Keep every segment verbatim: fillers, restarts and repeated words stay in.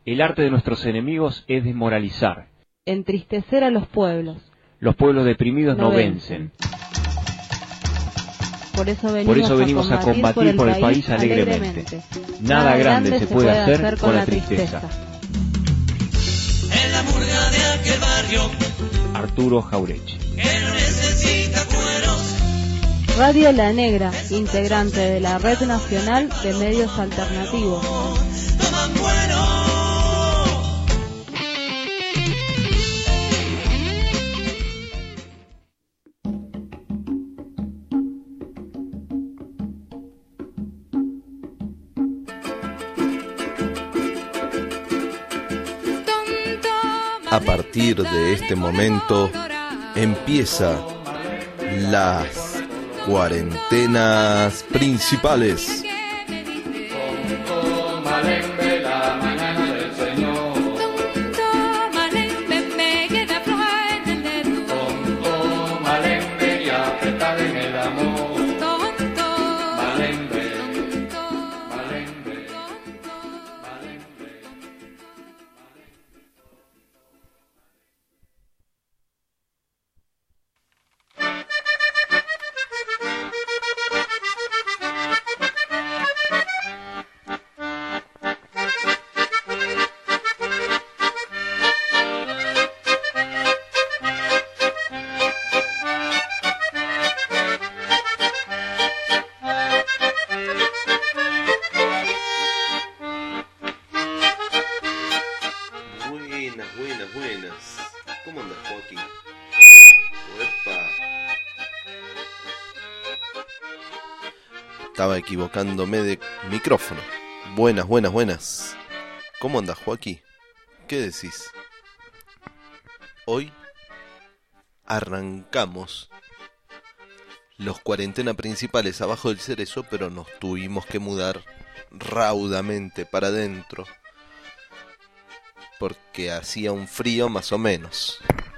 El arte de nuestros enemigos es desmoralizar. Entristecer a los pueblos. Los pueblos deprimidos no, no vencen. vencen. Por eso venimos, por eso venimos a combatir, a combatir por, el por el país alegremente. alegremente. Nada, Nada grande se puede hacer, hacer con la tristeza. En la murga de aquel barrio, Arturo Jaureche. Que no necesita cueros. Radio La Negra, integrante de la Red Nacional de Medios Alternativos. Toman cuero. A partir de este momento empieza las cuarentenas principales. Estaba equivocándome de micrófono. Buenas, buenas, buenas. ¿Cómo andas, Joaquín? ¿Qué decís? Hoy arrancamos los cuarentena principales abajo del Cerezo, pero nos tuvimos que mudar raudamente para adentro porque hacía un frío más o menos.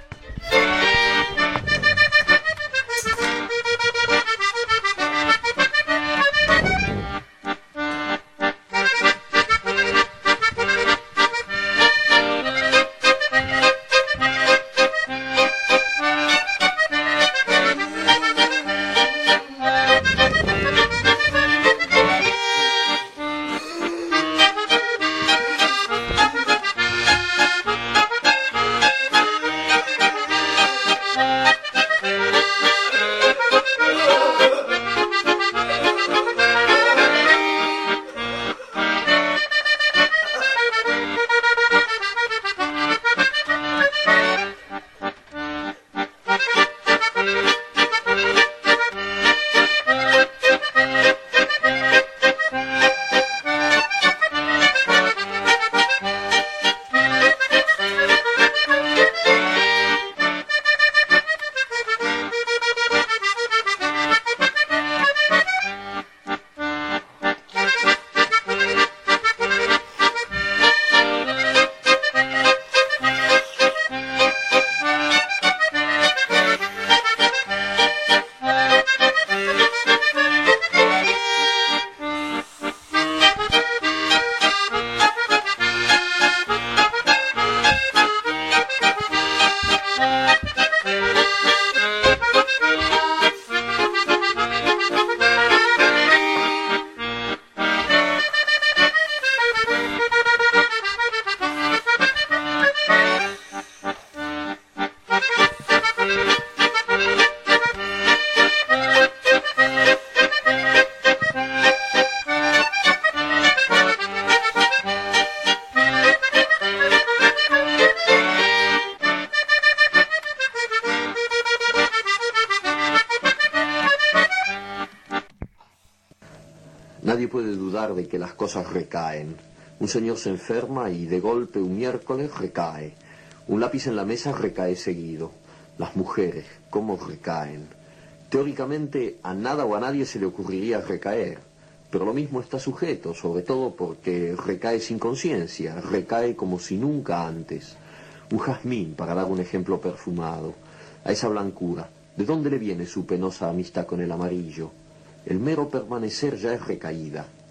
Nadie puede dudar de que las cosas recaen. Un señor se enferma y de golpe un miércoles recae. Un lápiz en la mesa recae seguido. Las mujeres, ¿cómo recaen? Teóricamente a nada o a nadie se le ocurriría recaer, pero lo mismo está sujeto, sobre todo porque recae sin conciencia, recae como si nunca antes. Un jazmín, para dar un ejemplo perfumado. A esa blancura, ¿de dónde le viene su penosa amistad con el amarillo? El mero permanecer ya es recaída.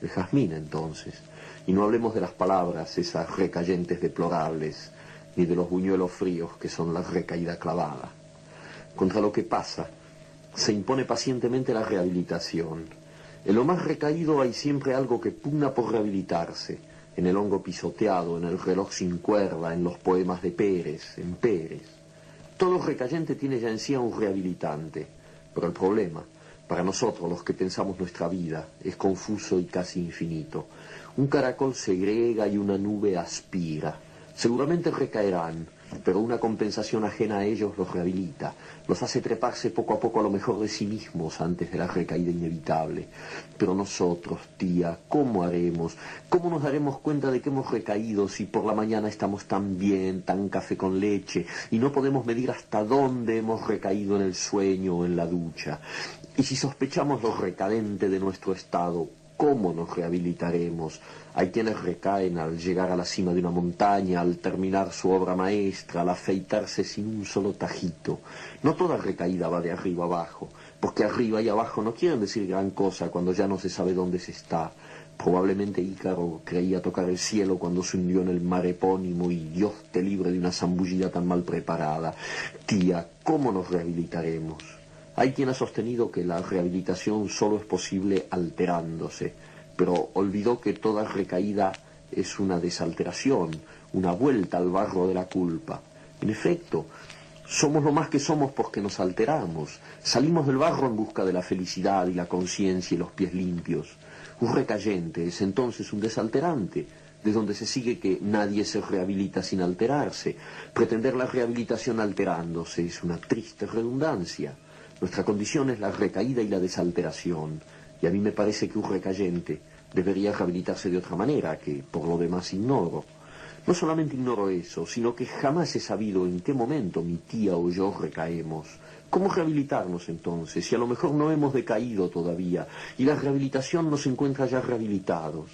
el jazmín entonces. Y no hablemos de las palabras, esas recayentes deplorables, ni de los buñuelos fríos que son la recaída clavada. Contra lo que pasa, se impone pacientemente la rehabilitación. En lo más recaído hay siempre algo que pugna por rehabilitarse, en el hongo pisoteado, en el reloj sin cuerda, en los poemas de Pérez, en Pérez. Todo recayente tiene ya en sí a un rehabilitante, pero el problema, para nosotros los que pensamos nuestra vida, es confuso y casi infinito. Un caracol segrega y una nube aspira. Seguramente recaerán, pero una compensación ajena a ellos los rehabilita, los hace treparse poco a poco a lo mejor de sí mismos antes de la recaída inevitable. Pero nosotros, tía, ¿cómo haremos? ¿Cómo nos daremos cuenta de que hemos recaído si por la mañana estamos tan bien, tan café con leche, y no podemos medir hasta dónde hemos recaído en el sueño o en la ducha? Y si sospechamos lo recadente de nuestro estado, ¿cómo nos rehabilitaremos? Hay quienes recaen al llegar a la cima de una montaña, al terminar su obra maestra, al afeitarse sin un solo tajito. No toda recaída va de arriba abajo, porque arriba y abajo no quieren decir gran cosa cuando ya no se sabe dónde se está. Probablemente Ícaro creía tocar el cielo cuando se hundió en el mar epónimo y Dios te libre de una zambullida tan mal preparada. Tía, ¿cómo nos rehabilitaremos? Hay quien ha sostenido que la rehabilitación solo es posible alterándose, pero olvidó que toda recaída es una desalteración, una vuelta al barro de la culpa. En efecto, somos lo más que somos porque nos alteramos. Salimos del barro en busca de la felicidad y la conciencia y los pies limpios. Un recayente es entonces un desalterante, de donde se sigue que nadie se rehabilita sin alterarse. Pretender la rehabilitación alterándose es una triste redundancia. Nuestra condición es la recaída y la desalteración, y a mí me parece que un recayente debería rehabilitarse de otra manera, que por lo demás ignoro. No solamente ignoro eso, sino que jamás he sabido en qué momento mi tía o yo recaemos. ¿Cómo rehabilitarnos entonces, si a lo mejor no hemos decaído todavía, y la rehabilitación nos encuentra ya rehabilitados?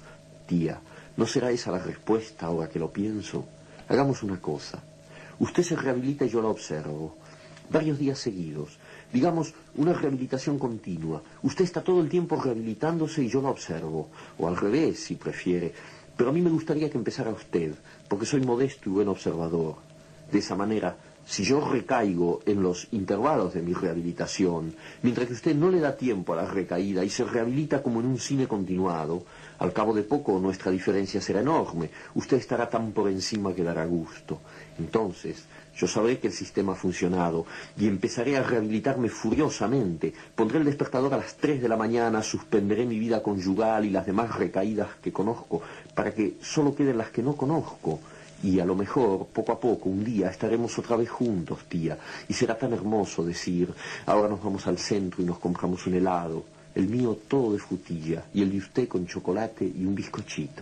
Tía, ¿no será esa la respuesta ahora que lo pienso? Hagamos una cosa. Usted se rehabilita y yo la observo. Varios días seguidos. Digamos, una rehabilitación continua. Usted está todo el tiempo rehabilitándose y yo la observo. O al revés, si prefiere. Pero a mí me gustaría que empezara usted, porque soy modesto y buen observador. De esa manera, si yo recaigo en los intervalos de mi rehabilitación, mientras que usted no le da tiempo a la recaída y se rehabilita como en un cine continuado, al cabo de poco nuestra diferencia será enorme. Usted estará tan por encima que dará gusto. Entonces, yo sabré que el sistema ha funcionado y empezaré a rehabilitarme furiosamente. Pondré el despertador a las tres de la mañana, suspenderé mi vida conyugal y las demás recaídas que conozco, para que solo queden las que no conozco. Y a lo mejor, poco a poco, un día estaremos otra vez juntos, tía, y será tan hermoso decir, ahora nos vamos al centro y nos compramos un helado, el mío todo de frutilla, y el de usted con chocolate y un bizcochito.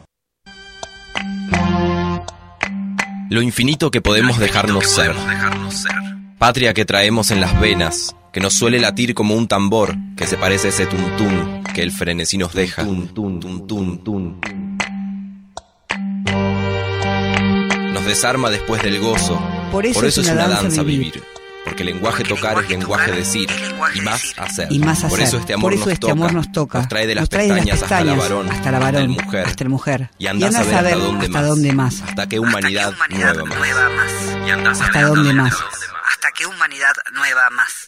Lo infinito que podemos dejarnos ser. Patria que traemos en las venas, que nos suele latir como un tambor, que se parece a ese tuntún que el frenesí nos deja. Tuntún, tuntún, tuntún. Nos desarma después del gozo. Por eso, Por eso es, una es una danza vivir. vivir. Porque el lenguaje tocar es lenguaje decir, y más hacer. Y más hacer. Por eso este amor, Por eso nos, este toca, amor nos toca. Nos trae de las, trae de pestañas, las pestañas hasta la varón, hasta la varón, hasta el mujer. Hasta el mujer. Y andás a ver hasta dónde hasta más. Dónde más. Hasta que humanidad, hasta que humanidad nueva, nueva más. más. Y andás hasta dónde más. Hasta que humanidad nueva más.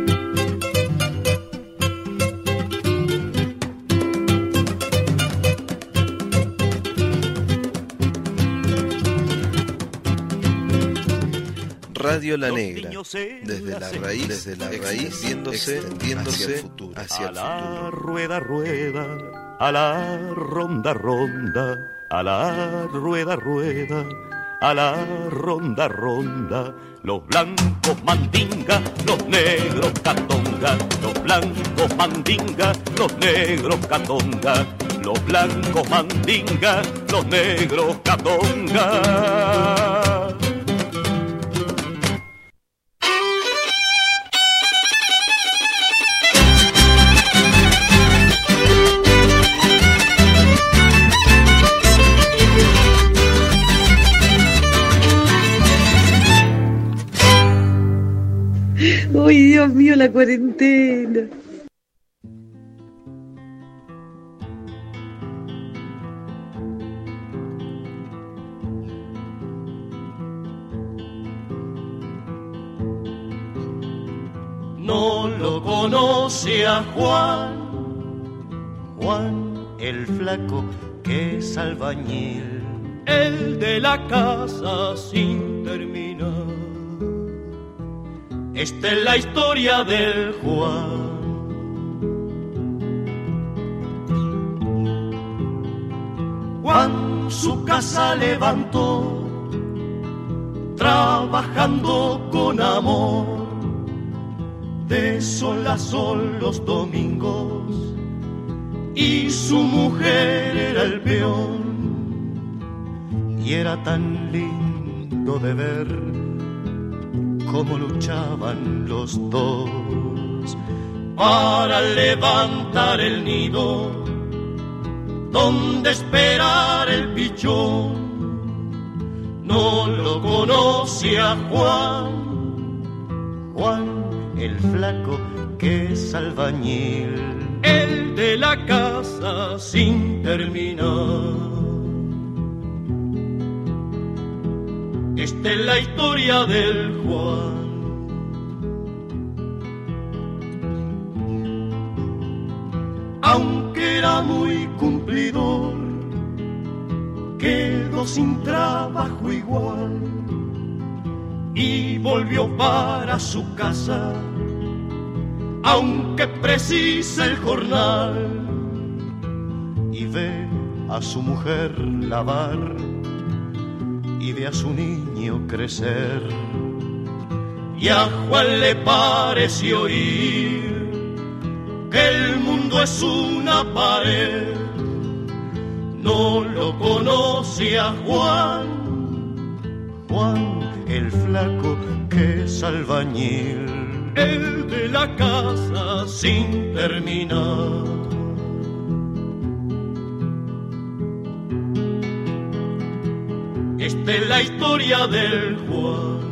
Radio La Negra, desde la raíz, desde la raíz, viéndose, extendiéndose hacia el futuro. Hacia el futuro. A la rueda, rueda, a la ronda, ronda, a la rueda, rueda, a la ronda, ronda. Los blancos mandinga, los negros catonga, los blancos mandinga, los negros catonga, los blancos mandinga, los negros catonga. ¡Ay, Dios mío, la cuarentena! no lo conoce a Juan. Juan el flaco que es albañil, el de la casa sin terminar. Esta es la historia del Juan. Juan su casa levantó, trabajando con amor, de sol a sol los domingos, y su mujer era el peón. Y era tan lindo de ver cómo luchaban los dos para levantar el nido donde esperar el pichón. No lo conoce a Juan, Juan el flaco que es albañil, el de la casa sin terminar. Esta es la historia del Juan. Aunque era muy cumplidor, quedó sin trabajo igual y volvió para su casa, aunque precisa el jornal, y ve a su mujer lavar y ve a su niño crecer. Y a Juan le pareció oír que el mundo es una pared. No lo conoce a Juan, Juan el flaco que es albañil, el de la casa sin terminar. Esta es la historia del Juan.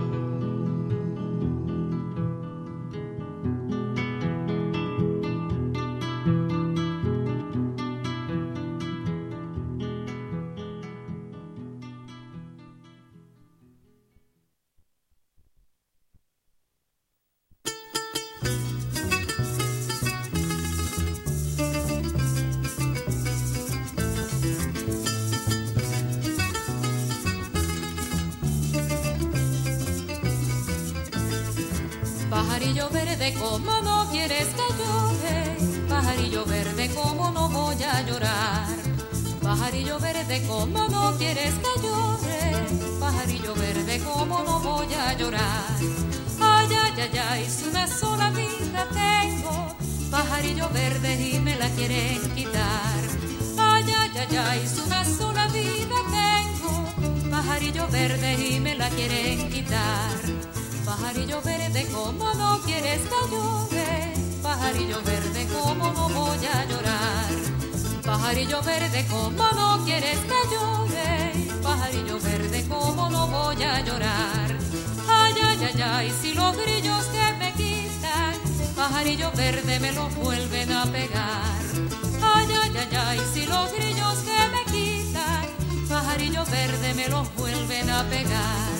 Pajarillo verde, como no quieres que llore, pajarillo verde, como no voy a llorar. Pajarillo verde, como no quieres que llore, pajarillo verde, como no voy a llorar. Ay, ay, ay, ay, si una sola vida tengo, pajarillo verde, y me la quieren quitar. Ay, ay, ay, ay, si una sola vida tengo, pajarillo verde, y me la quieren quitar. Pajarillo verde, como no quieres que llore, pajarillo verde, como no voy a llorar. Pajarillo verde, como no quieres que llore, pajarillo verde, como no voy a llorar. Ay, ay, ay, ay, si los grillos que me quitan, pajarillo verde, me los vuelven a pegar. Ay, ay, ay, ay, si los grillos que me quitan, pajarillo verde, me los vuelven a pegar.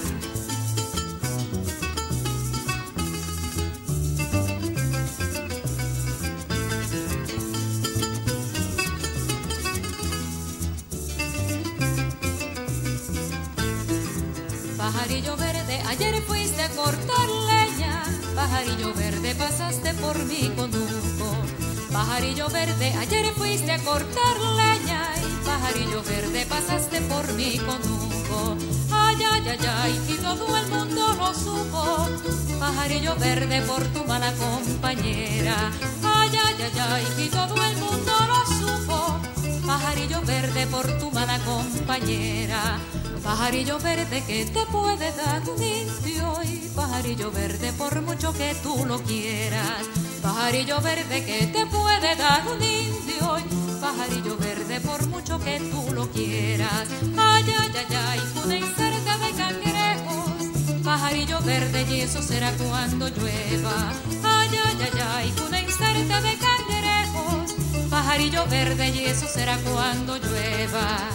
Pajarillo verde, ayer fuiste a cortar leña, pajarillo verde, pasaste por mi conuco. Pajarillo verde, ayer fuiste a cortar leña, y pajarillo verde, pasaste por mi conuco. Ay, ay, ay, ay, y todo el mundo lo supo, pajarillo verde, por tu mala compañera. Ay, ay, ay, ay, y todo el mundo lo supo, pajarillo verde, por tu mala compañera. Pajarillo verde, que te puede dar un indio, y pajarillo verde, por mucho que tú lo quieras. Pajarillo verde, que te puede dar un indio, y pajarillo verde, por mucho que tú lo quieras. Ay, ay, ay, ay, una incerta de cangrejos, pajarillo verde, y eso será cuando llueva. Ay, ay, ay, ay, una incerta de cangrejos, pajarillo verde, y eso será cuando llueva.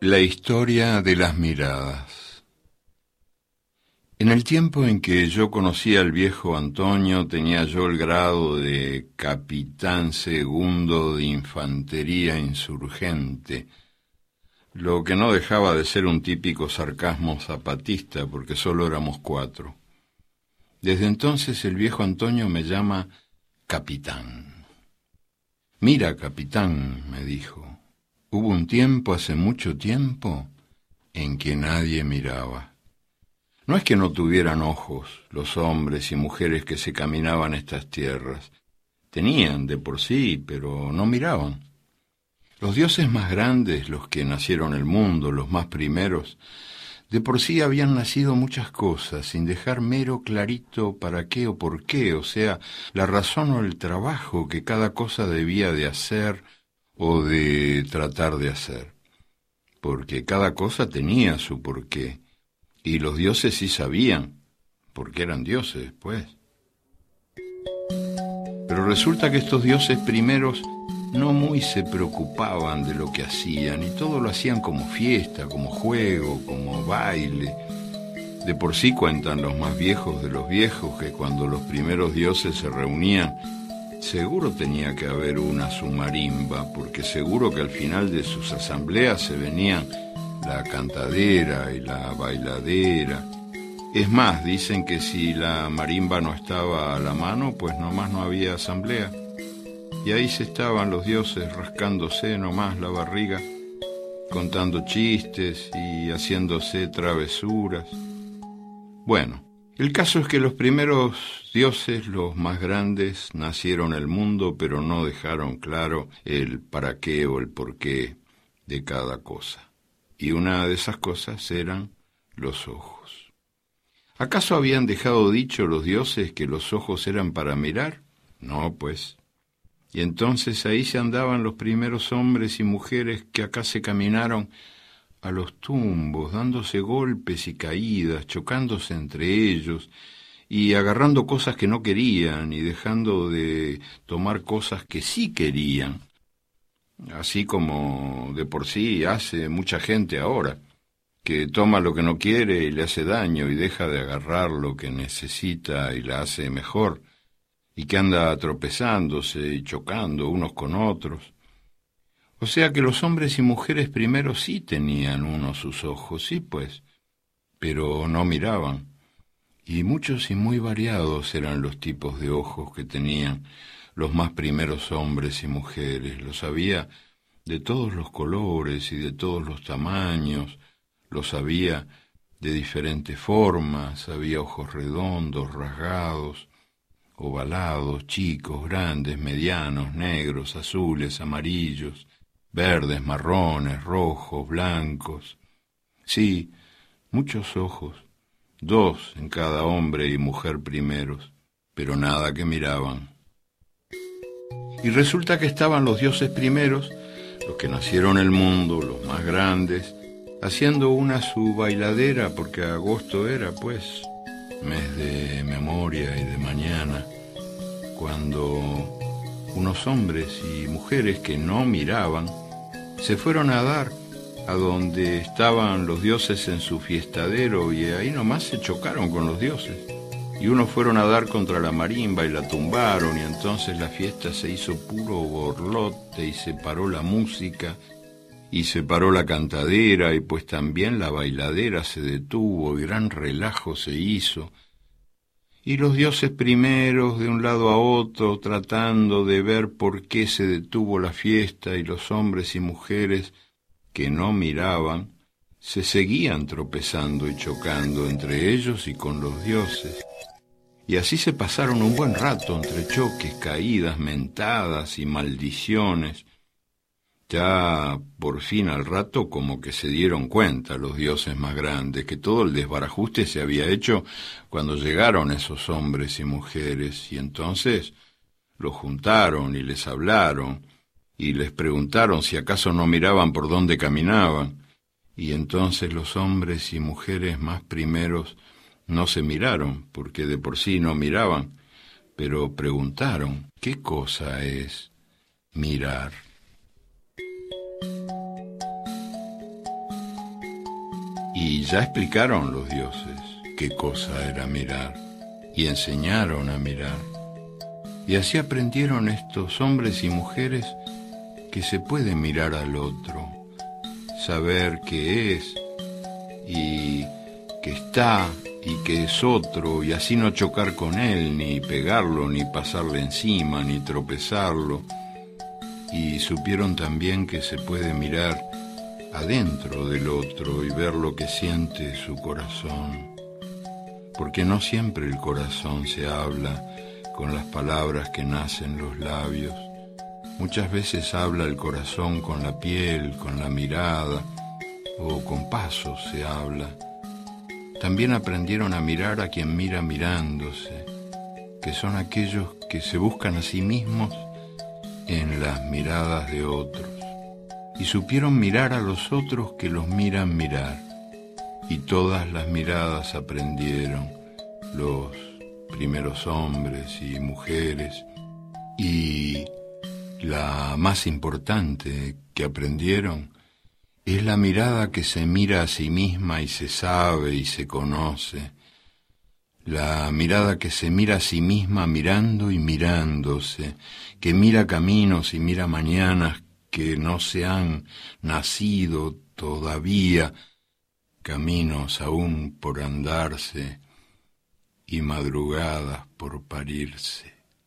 La historia de las miradas. En el tiempo en que yo conocí al viejo Antonio, tenía yo el grado de capitán segundo de infantería insurgente, lo que no dejaba de ser un típico sarcasmo zapatista, porque solo éramos cuatro. Desde entonces el viejo Antonio me llama capitán. Mira, capitán, me dijo. Hubo un tiempo, hace mucho tiempo, en que nadie miraba. No es que no tuvieran ojos los hombres y mujeres que se caminaban estas tierras. Tenían de por sí, pero no miraban. Los dioses más grandes, los que nacieron el mundo, los más primeros, de por sí habían nacido muchas cosas, sin dejar mero clarito para qué o por qué, o sea, la razón o el trabajo que cada cosa debía de hacer o de tratar de hacer, porque cada cosa tenía su porqué, y los dioses sí sabían, porque eran dioses, pues. Pero resulta que estos dioses primeros no muy se preocupaban de lo que hacían, y todo lo hacían como fiesta, como juego, como baile. De por sí cuentan los más viejos de los viejos que cuando los primeros dioses se reunían, seguro tenía que haber una su marimba, porque seguro que al final de sus asambleas se venían la cantadera y la bailadera. Es más, dicen que si la marimba no estaba a la mano, pues nomás no había asamblea. Y ahí se estaban los dioses rascándose nomás la barriga, contando chistes y haciéndose travesuras. Bueno, el caso es que los primeros dioses, los más grandes, nacieron el mundo, pero no dejaron claro el para qué o el por qué de cada cosa. Y una de esas cosas eran los ojos. ¿Acaso habían dejado dicho los dioses que los ojos eran para mirar? No, pues. Y entonces ahí se andaban los primeros hombres y mujeres que acá se caminaron a los tumbos, dándose golpes y caídas, chocándose entre ellos, y agarrando cosas que no querían, y dejando de tomar cosas que sí querían, así como de por sí hace mucha gente ahora, que toma lo que no quiere y le hace daño, y deja de agarrar lo que necesita y la hace mejor, y que anda tropezándose y chocando unos con otros. O sea que los hombres y mujeres primero sí tenían uno sus ojos, sí pues, pero no miraban. Y muchos y muy variados eran los tipos de ojos que tenían los más primeros hombres y mujeres. Los había de todos los colores y de todos los tamaños, los había de diferentes formas, había ojos redondos, rasgados, ovalados, chicos, grandes, medianos, negros, azules, amarillos, verdes, marrones, rojos, blancos. Sí, muchos ojos, dos en cada hombre y mujer primeros, pero nada que miraban. Y resulta que estaban los dioses primeros, los que nacieron el mundo, los más grandes, haciendo una su bailadera, porque agosto era, pues, mes de memoria y de mañana, cuando unos hombres y mujeres que no miraban se fueron a dar a donde estaban los dioses en su fiestadero, y ahí nomás se chocaron con los dioses. Y unos fueron a dar contra la marimba y la tumbaron, y entonces la fiesta se hizo puro borlote y se paró la música y se paró la cantadera, y pues también la bailadera se detuvo y gran relajo se hizo. Y los dioses primeros de un lado a otro tratando de ver por qué se detuvo la fiesta, y los hombres y mujeres que no miraban se seguían tropezando y chocando entre ellos y con los dioses. Y así se pasaron un buen rato entre choques, caídas, mentadas y maldiciones. Ya por fin al rato como que se dieron cuenta los dioses más grandes que todo el desbarajuste se había hecho cuando llegaron esos hombres y mujeres, y entonces los juntaron y les hablaron y les preguntaron si acaso no miraban por dónde caminaban, y entonces los hombres y mujeres más primeros no se miraron, porque de por sí no miraban, pero preguntaron, ¿qué cosa es mirar? Y ya explicaron los dioses qué cosa era mirar, y enseñaron a mirar. Y así aprendieron estos hombres y mujeres que se puede mirar al otro, saber qué es, y que está, y que es otro, y así no chocar con él, ni pegarlo, ni pasarle encima, ni tropezarlo. Y supieron también que se puede mirar adentro del otro y ver lo que siente su corazón, porque no siempre el corazón se habla con las palabras que nacen los labios. Muchas veces habla el corazón con la piel, con la mirada, o con pasos se habla. También aprendieron a mirar a quien mira mirándose, que son aquellos que se buscan a sí mismos en las miradas de otros. Y supieron mirar a los otros que los miran mirar. Y todas las miradas aprendieron los primeros hombres y mujeres. Y la más importante que aprendieron es la mirada que se mira a sí misma y se sabe y se conoce. La mirada que se mira a sí misma mirando y mirándose, que mira caminos y mira mañanas que no se han nacido todavía, caminos aún por andarse y madrugadas por parirse.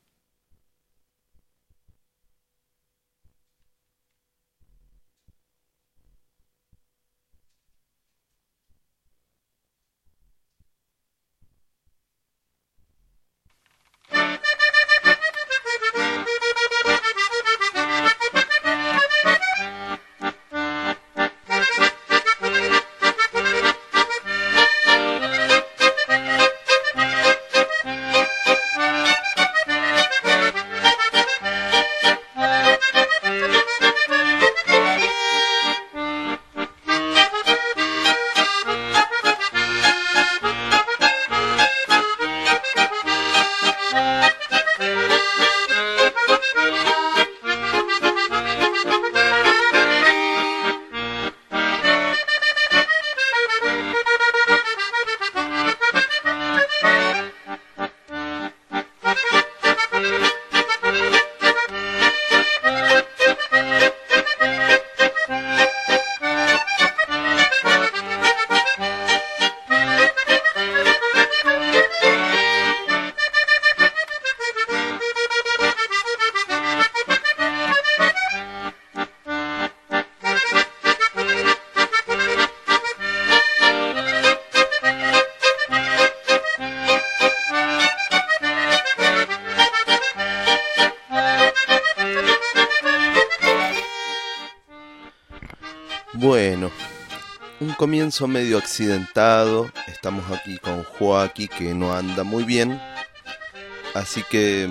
Bueno, un comienzo medio accidentado. Estamos aquí con Joaquín, que no anda muy bien. Así que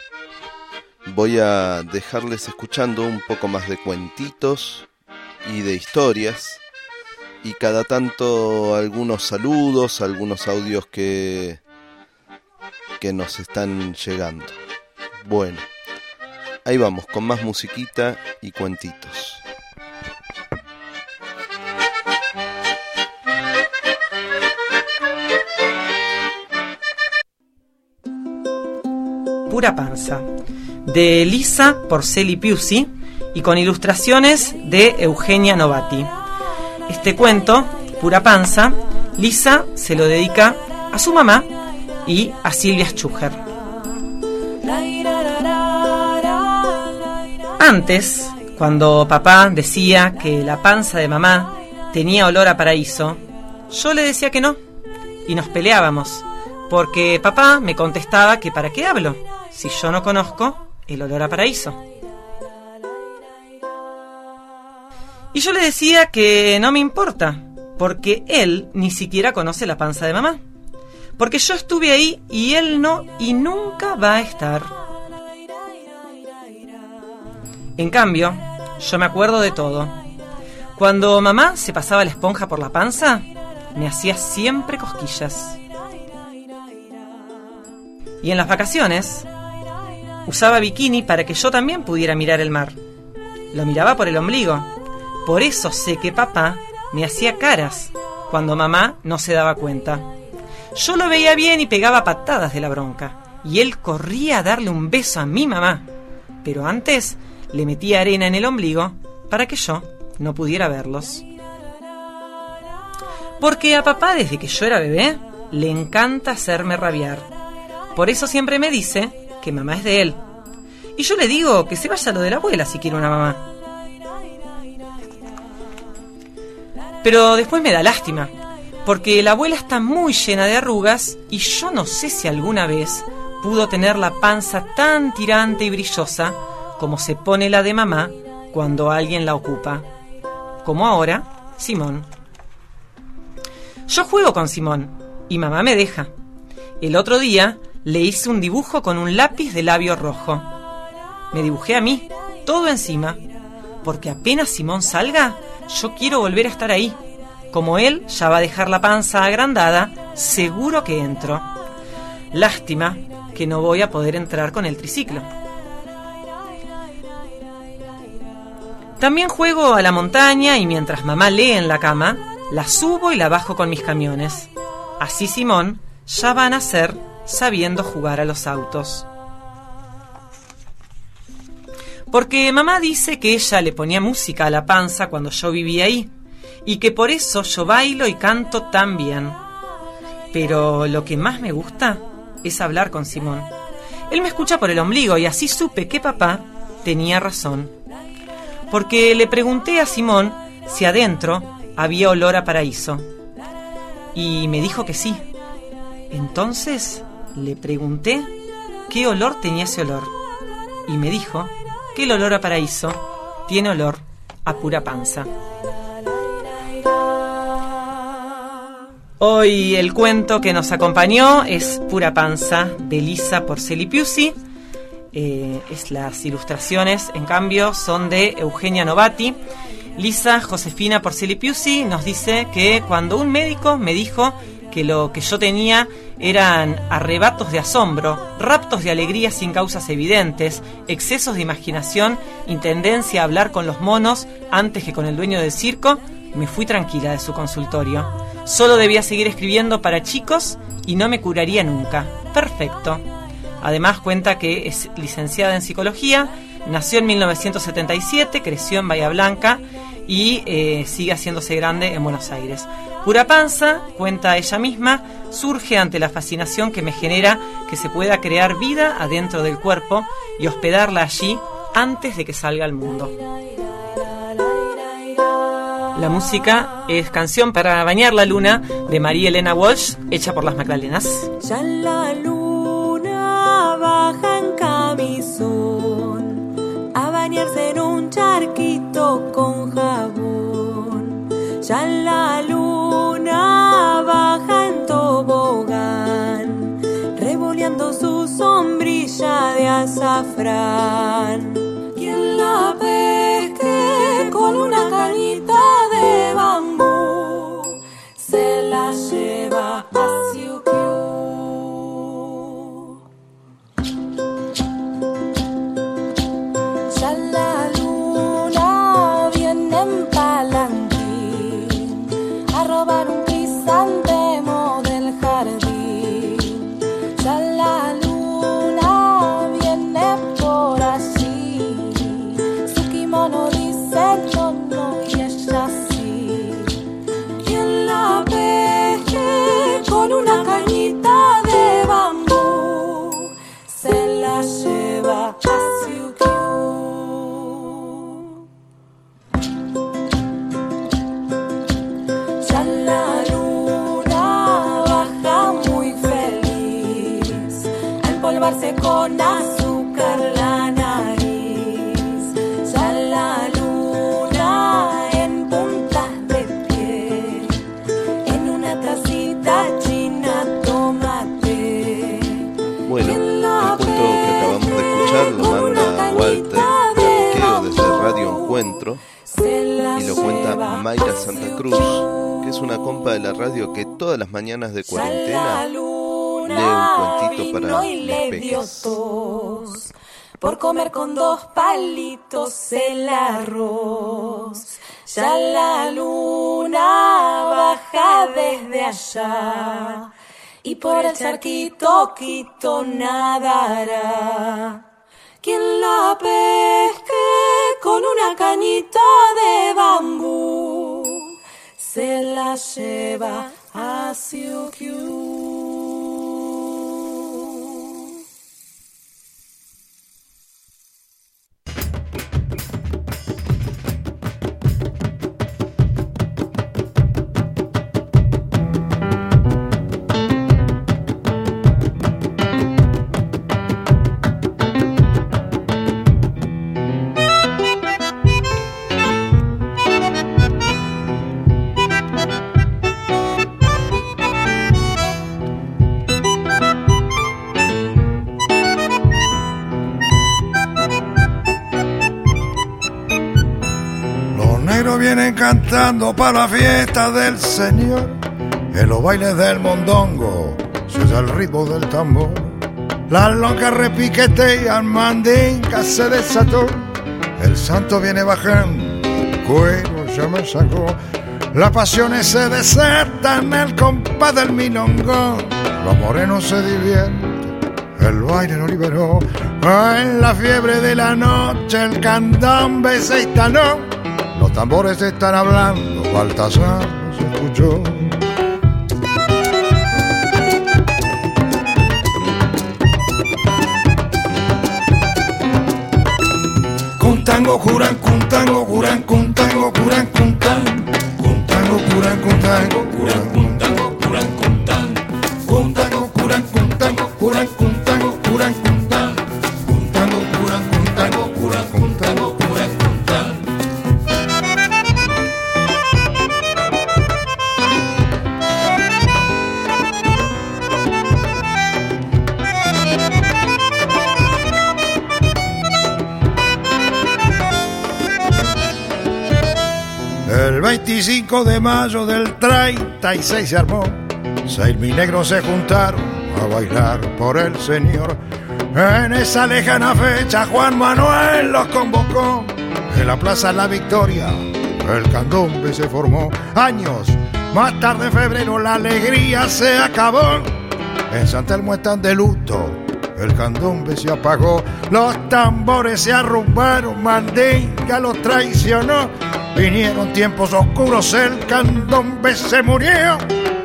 voy a dejarles escuchando un poco más de cuentitos y de historias. Y cada tanto algunos saludos, algunos audios que, que nos están llegando. Bueno, ahí vamos con más musiquita y cuentitos. Pura panza, de Lisa Porcelli Piusi y con ilustraciones de Eugenia Novati. Este cuento, Pura panza, Lisa se lo dedica a su mamá y a Silvia Schuher. Antes, cuando papá decía que la panza de mamá tenía olor a paraíso, yo le decía que no, y nos peleábamos, porque papá me contestaba que para qué hablo, si yo no conozco el olor a paraíso. Y yo le decía que no me importa, porque él ni siquiera conoce la panza de mamá, porque yo estuve ahí y él no, y nunca va a estar. En cambio, yo me acuerdo de todo. Cuando mamá se pasaba la esponja por la panza, me hacía siempre cosquillas. Y en las vacaciones usaba bikini para que yo también pudiera mirar el mar. Lo miraba por el ombligo. Por eso sé que papá me hacía caras cuando mamá no se daba cuenta. Yo lo veía bien y pegaba patadas de la bronca, y él corría a darle un beso a mi mamá, pero antes le metía arena en el ombligo para que yo no pudiera verlos. Porque a papá, desde que yo era bebé, le encanta hacerme rabiar. Por eso siempre me dice que mamá es de él. Y yo le digo que se vaya lo de la abuela si quiere una mamá. Pero después me da lástima, porque la abuela está muy llena de arrugas y yo no sé si alguna vez pudo tener la panza tan tirante y brillosa como se pone la de mamá cuando alguien la ocupa. Como ahora, Simón. Yo juego con Simón y mamá me deja. El otro día le hice un dibujo con un lápiz de labio rojo. Me dibujé a mí, todo encima, porque apenas Simón salga, yo quiero volver a estar ahí. Como él ya va a dejar la panza agrandada, seguro que entro. Lástima que no voy a poder entrar con el triciclo. También juego a la montaña y mientras mamá lee en la cama, la subo y la bajo con mis camiones. Así Simón ya va a nacer sabiendo jugar a los autos. Porque mamá dice que ella le ponía música a la panza cuando yo vivía ahí, y que por eso yo bailo y canto tan bien. Pero lo que más me gusta es hablar con Simón. Él me escucha por el ombligo y así supe que papá tenía razón. Porque le pregunté a Simón si adentro había olor a paraíso. Y me dijo que sí. Entonces le pregunté qué olor tenía ese olor. Y me dijo que el olor a paraíso tiene olor a pura panza. Hoy el cuento que nos acompañó es Pura Panza, de Lisa Porceli Piusi. Eh, es las ilustraciones, en cambio, son de Eugenia Novati. Lisa Josefina Porceli Piusi nos dice que cuando un médico me dijo que lo que yo tenía eran arrebatos de asombro, raptos de alegría sin causas evidentes, excesos de imaginación y tendencia a hablar con los monos antes que con el dueño del circo, me fui tranquila de su consultorio. Solo debía seguir escribiendo para chicos y no me curaría nunca. Perfecto. Además cuenta que es licenciada en psicología, nació en mil novecientos setenta y siete, creció en Bahía Blanca y eh, sigue haciéndose grande en Buenos Aires. Pura Panza, cuenta ella misma, surge ante la fascinación que me genera que se pueda crear vida adentro del cuerpo y hospedarla allí antes de que salga al mundo. La música es Canción para bañar la luna de María Elena Walsh, hecha por las Magdalenas. Ya la luna baja en camisón a bañarse en un charquito con jabón. Ya la luna baja en tobogán, revoleando su sombrilla de azafrán. Quien la pesque con una cañita de bambú se la lleva a Siukiu. Ya la luna viene en palanquín a robar un crisantemo del jardín. Ya la luna viene por allí, su kimono dice no, no, y ella sí. Quien la pesque con una cañita de bambú se la lleva a Siukiu. Ya la luna baja muy feliz a empolvarse con azúcar la nariz. Ya la luna en puntas de pie, en una tacita china tomate. Bueno, el cuento que acabamos de escuchar lo manda Walter Carriqueo desde Radio Encuentro y lo cuenta Mayra Santa Cruz, que es una compa de la radio que todas las mañanas de cuarentena lee un cuentito para les peques. Por comer con dos palitos el arroz. Ya la luna baja pesca desde allá y por el charquito quito nadará. Quien la pesque con una cañita de bambú se la lleva a Siukiu. Vienen cantando para la fiesta del Señor. En los bailes del mondongo se da el ritmo del tambor. Las locas repiquetean, mandinga se desató. El santo viene bajando, el cuero ya me sacó. Las pasiones se desertan, el compás del milongón. Los morenos se divierten, el baile lo liberó. En la fiebre de la noche el candombe se instaló. Los tambores están hablando, Baltasar se escuchó. Cuntango, curan, cuntango, curan, cuntango, curan, cuntan. Cuntango, curan, cuntango, curan, cuntango, curan, cuntan. Cuntango, curan, cuntango, curan, cuntango, curan, cuntan. Cuntango, curan, cuntango, curan, cuntango, curan, cuntan. El veinticinco de mayo del treinta y seis se armó. Seis mil negros se juntaron a bailar por el Señor. En esa lejana fecha Juan Manuel los convocó. En la Plaza La Victoria el candombe se formó. Años más tarde, en febrero, la alegría se acabó. En San Telmo están de luto, el candombe se apagó. Los tambores se arrumbaron, mandinga los traicionó. Vinieron tiempos oscuros, el candombe se murió.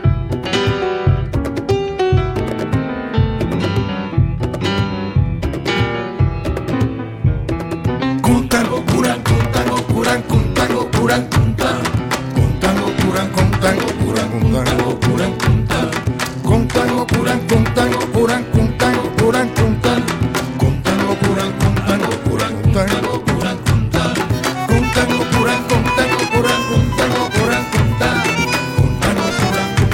Cuntango, curan, cuntango, curan, cuntango, curan, cuntan. Cuntango, curan, cuntango, curan, cuntango, curan, cuntan. Cuntango, curan, cuntango, curan, cuntango, curan, cuntan. Cuntango, curan, cuntango, curan, cuntango, curan, cuntan. Cuntango, curan, cuntango, curan, cuntango, curan, cuntan. Cuntango, curan, cuntango, curan, cuntango, curan, cuntan.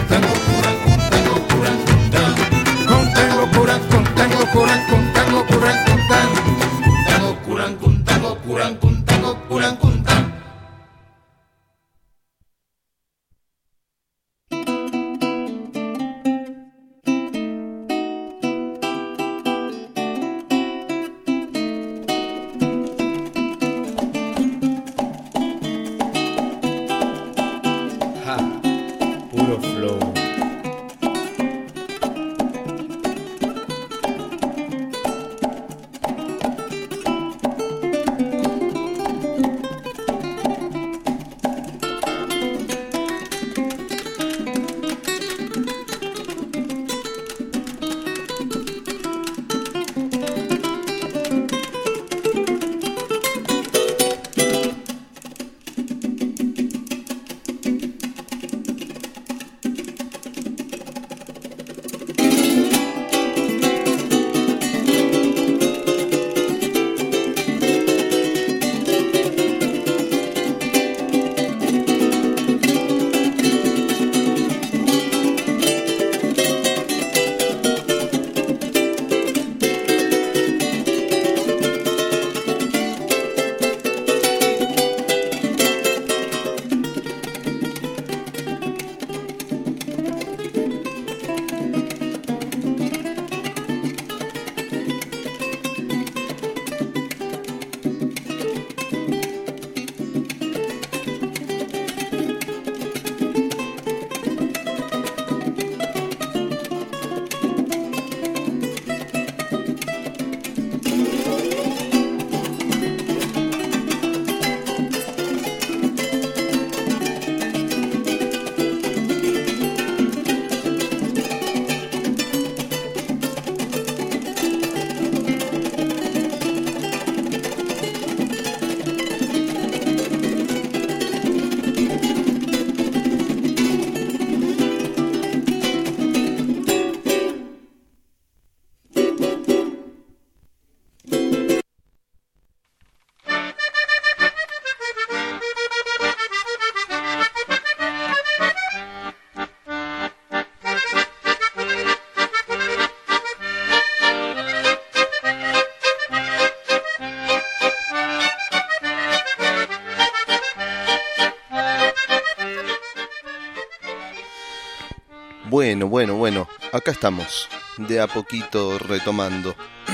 Bueno, bueno, bueno, acá estamos, de a poquito retomando.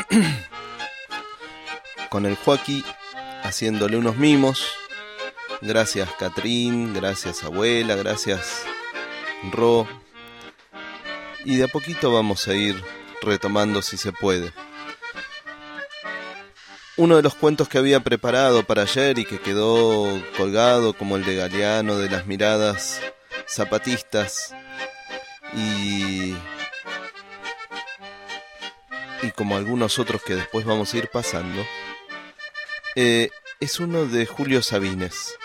Con el Joaquí, haciéndole unos mimos. Gracias Catrín, gracias abuela, gracias Ro. Y de a poquito vamos a ir retomando si se puede. Uno de los cuentos que había preparado para ayer y que quedó colgado, como el de Galeano, de las miradas zapatistas, y, y como algunos otros que después vamos a ir pasando, eh, es uno de Julio Sabines.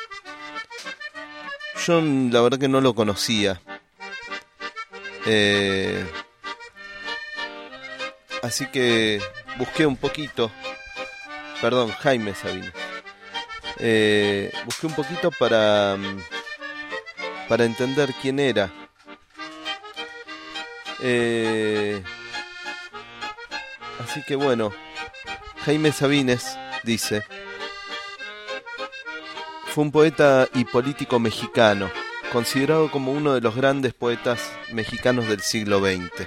Yo la verdad que no lo conocía. Eh, así que busqué un poquito. Perdón, Jaime Sabines. Eh, busqué un poquito para, para entender quién era. Eh, así que bueno, Jaime Sabines dice: fue un poeta y político mexicano, considerado como uno de los grandes poetas mexicanos del siglo veinte.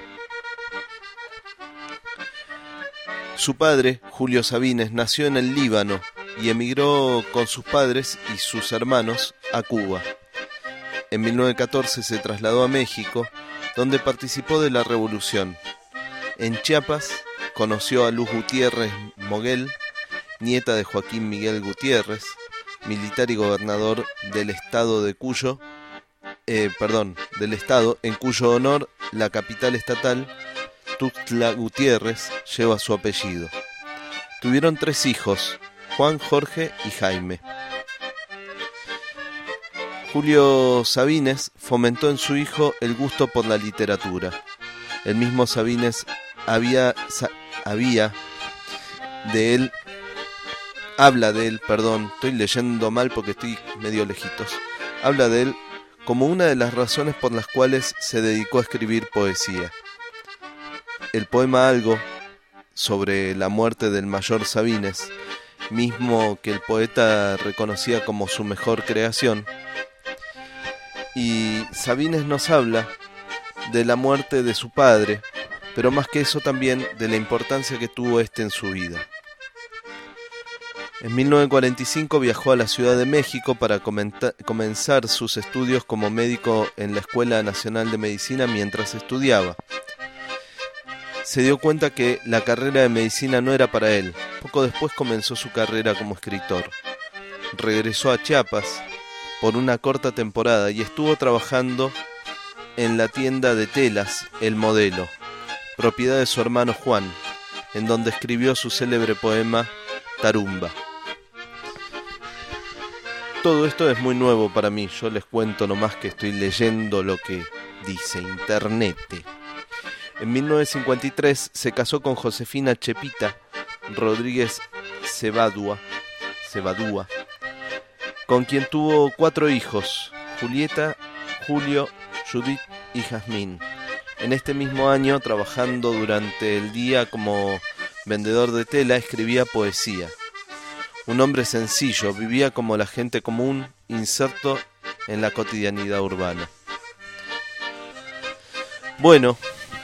Su padre, Julio Sabines, nació en el Líbano y emigró con sus padres y sus hermanos a Cuba. En mil novecientos catorce se trasladó a México, donde participó de la Revolución. En Chiapas conoció a Luz Gutiérrez Moguel, nieta de Joaquín Miguel Gutiérrez, militar y gobernador del estado de Cuyo, eh, perdón, del estado en cuyo honor la capital estatal, Tuxtla Gutiérrez, lleva su apellido. Tuvieron tres hijos, Juan, Jorge y Jaime. Julio Sabines fomentó en su hijo el gusto por la literatura. El mismo Sabines había, sa, había de él, habla de él, perdón, estoy leyendo mal porque estoy medio lejitos, habla de él como una de las razones por las cuales se dedicó a escribir poesía. El poema Algo, sobre la muerte del mayor Sabines, mismo que el poeta reconocía como su mejor creación. Y Sabines nos habla de la muerte de su padre, pero más que eso también de la importancia que tuvo este en su vida. En mil novecientos cuarenta y cinco viajó a la Ciudad de México para comenta- comenzar sus estudios como médico en la Escuela Nacional de Medicina mientras estudiaba. Se dio cuenta que la carrera de medicina no era para él. Poco después comenzó su carrera como escritor. Regresó a Chiapas por una corta temporada y estuvo trabajando en la tienda de telas El Modelo, propiedad de su hermano Juan, en donde escribió su célebre poema Tarumba. Todo esto es muy nuevo para mí, yo les cuento nomás que estoy leyendo lo que dice internet. En mil novecientos cincuenta y tres se casó con Josefina Chepita Rodríguez Cebadúa, Cebadúa, con quien tuvo cuatro hijos, Julieta, Julio, Judith y Jazmín. En este mismo año, trabajando durante el día como vendedor de tela, escribía poesía. Un hombre sencillo, vivía como la gente común, inserto en la cotidianidad urbana. Bueno,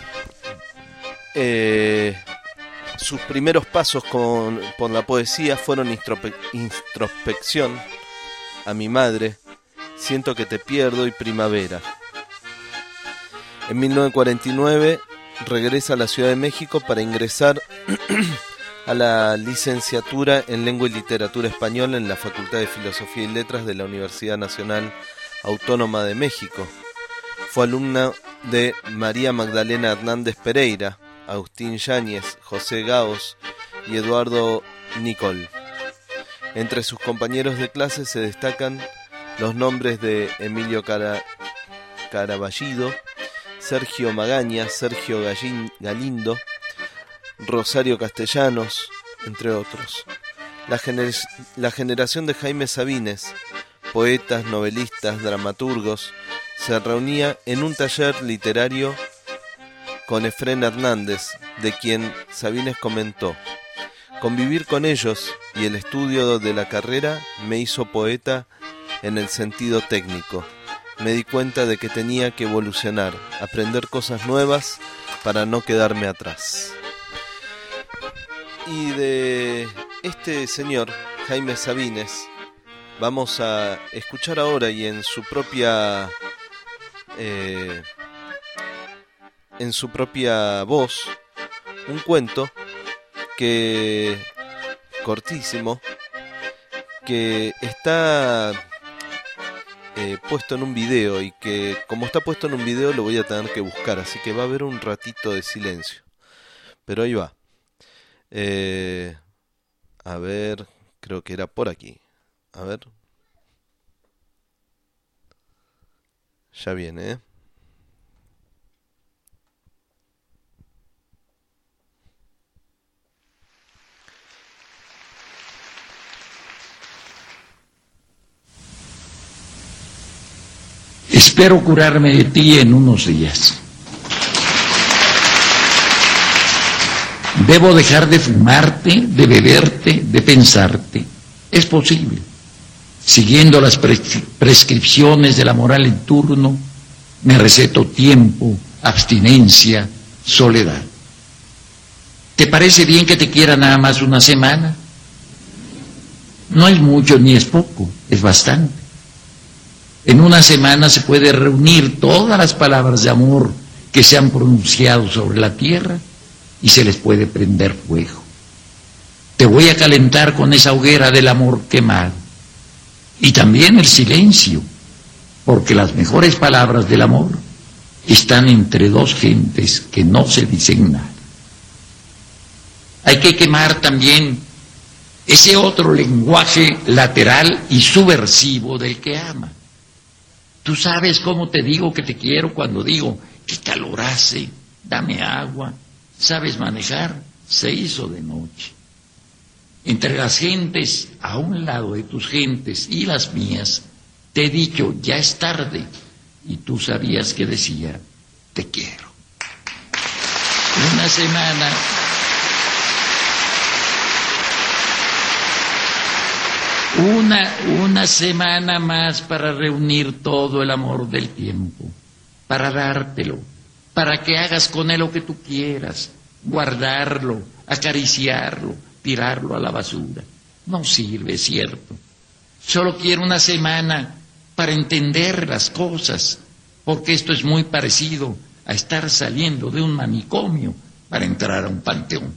eh, sus primeros pasos con, por la poesía fueron introspe- introspección, A mi madre, Siento que te pierdo y Primavera. En mil novecientos cuarenta y nueve regresa a la Ciudad de México para ingresar a la licenciatura en Lengua y Literatura Española en la Facultad de Filosofía y Letras de la Universidad Nacional Autónoma de México. Fue alumna de María Magdalena Hernández Pereira, Agustín Yáñez, José Gaos y Eduardo Nicol. Entre sus compañeros de clase se destacan los nombres de Emilio Cara... Caraballido, Sergio Magaña, Sergio Gallin... Galindo, Rosario Castellanos, entre otros. La, gener... la generación de Jaime Sabines, poetas, novelistas, dramaturgos, se reunía en un taller literario con Efrén Hernández, de quien Sabines comentó: convivir con ellos y el estudio de la carrera me hizo poeta en el sentido técnico. me di cuenta de que tenía que evolucionar, aprender cosas nuevas para no quedarme atrás. Y de este señor, Jaime Sabines, vamos a escuchar ahora y en su propia eh, en su propia voz un cuento que cortísimo, que está eh, puesto en un video, y que como está puesto en un video lo voy a tener que buscar, así que va a haber un ratito de silencio, pero ahí va. eh, a ver, creo que era por aquí, a ver, ya viene, ¿eh? Espero curarme de ti en unos días. Debo dejar de fumarte, de beberte, de pensarte. Es posible. Siguiendo las pres- prescripciones de la moral en turno, me receto tiempo, abstinencia, soledad. ¿Te parece bien que te quiera nada más una semana? No es mucho ni es poco, es bastante. En una semana se puede reunir todas las palabras de amor que se han pronunciado sobre la tierra y se les puede prender fuego. Te voy a calentar con esa hoguera del amor quemado. Y también el silencio, porque las mejores palabras del amor están entre dos gentes que no se dicen nada. Hay que quemar también ese otro lenguaje lateral y subversivo del que ama. Tú sabes cómo te digo que te quiero cuando digo, qué calor hace, dame agua, sabes manejar, se hizo de noche. Entre las gentes, a un lado de tus gentes y las mías, te he dicho, ya es tarde, y tú sabías que decía, te quiero. Una semana... Una, una semana más para reunir todo el amor del tiempo, para dártelo, para que hagas con él lo que tú quieras, guardarlo, acariciarlo, tirarlo a la basura. No sirve, cierto. Solo quiero una semana para entender las cosas, porque esto es muy parecido a estar saliendo de un manicomio para entrar a un panteón.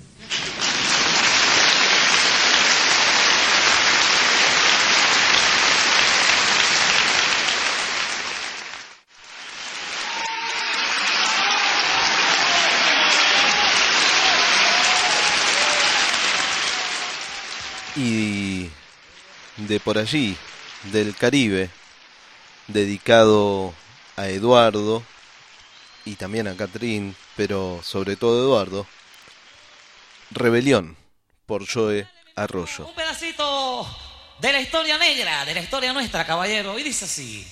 Y de por allí, del Caribe, dedicado a Eduardo y también a Catrín, pero sobre todo a Eduardo, Rebelión, por Joe Arroyo. Un pedacito de la historia negra, de la historia nuestra, caballero, y dice así.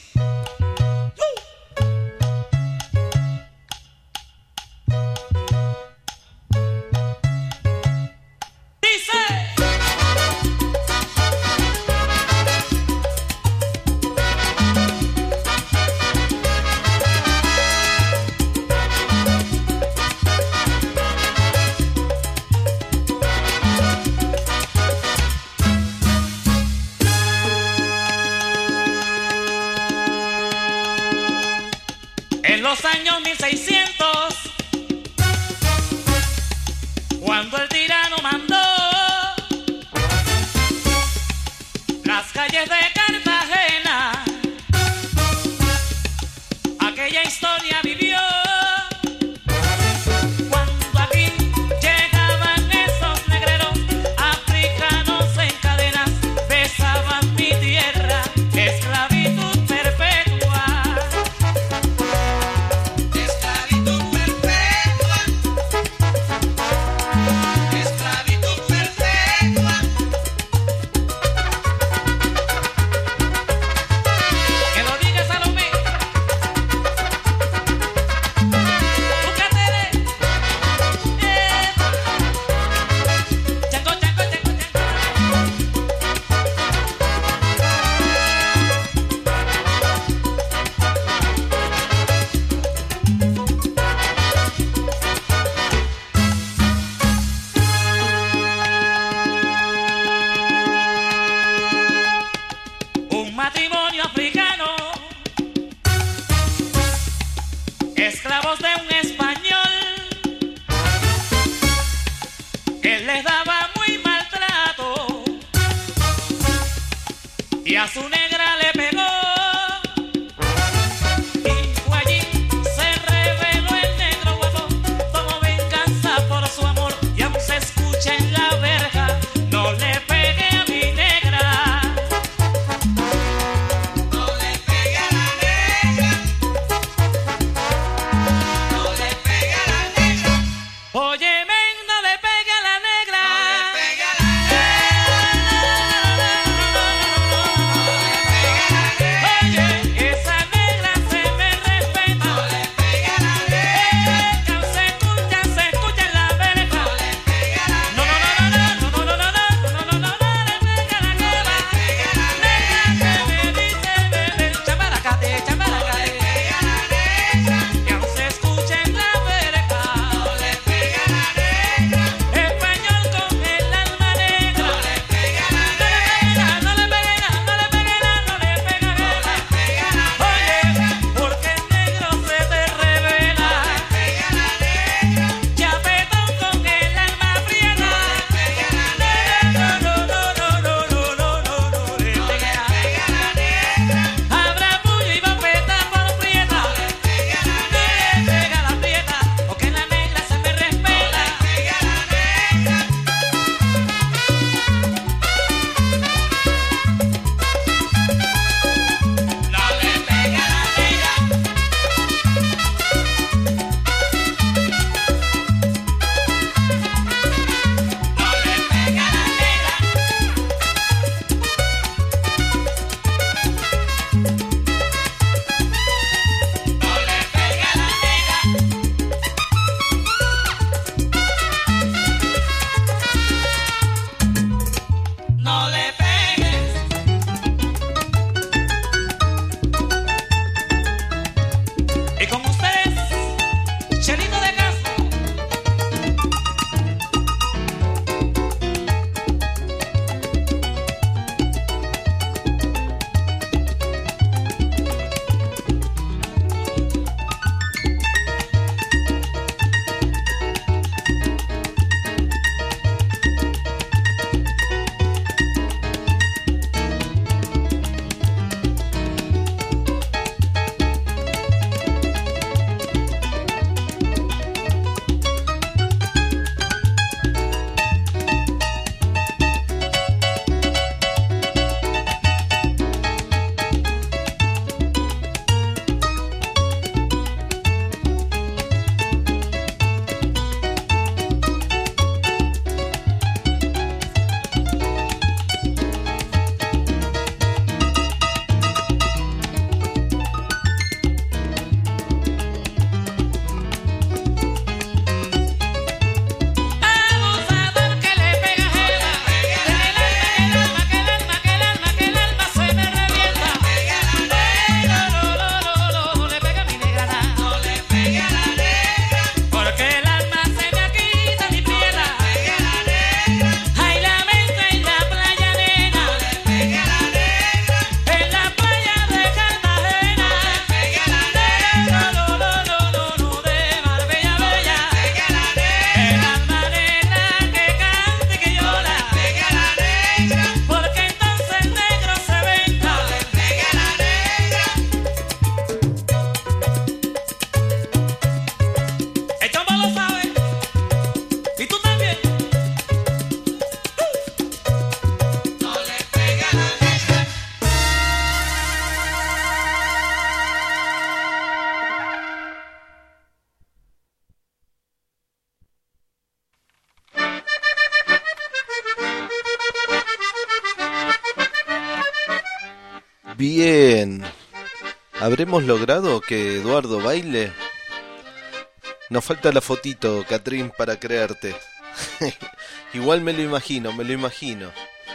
Bien. ¿Habremos logrado que Eduardo baile? Nos falta la fotito, Catrín, para creerte. Igual me lo imagino, me lo imagino.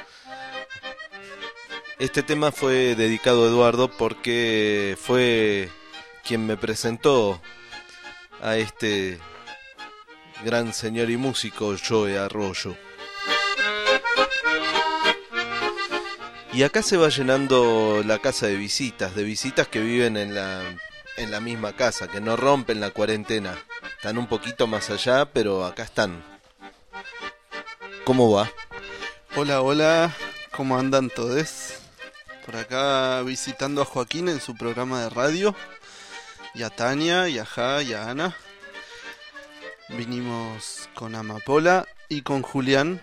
Este tema fue dedicado a Eduardo porque fue quien me presentó a este gran señor y músico, Joe Arroyo. Y acá se va llenando la casa de visitas, de visitas que viven en la, en la misma casa, que no rompen la cuarentena. Están un poquito más allá, pero acá están. ¿Cómo va? Hola, hola, ¿cómo andan todos? Por acá visitando a Joaquín en su programa de radio, y a Tania, y a Ja, y a Ana. Vinimos con Amapola y con Julián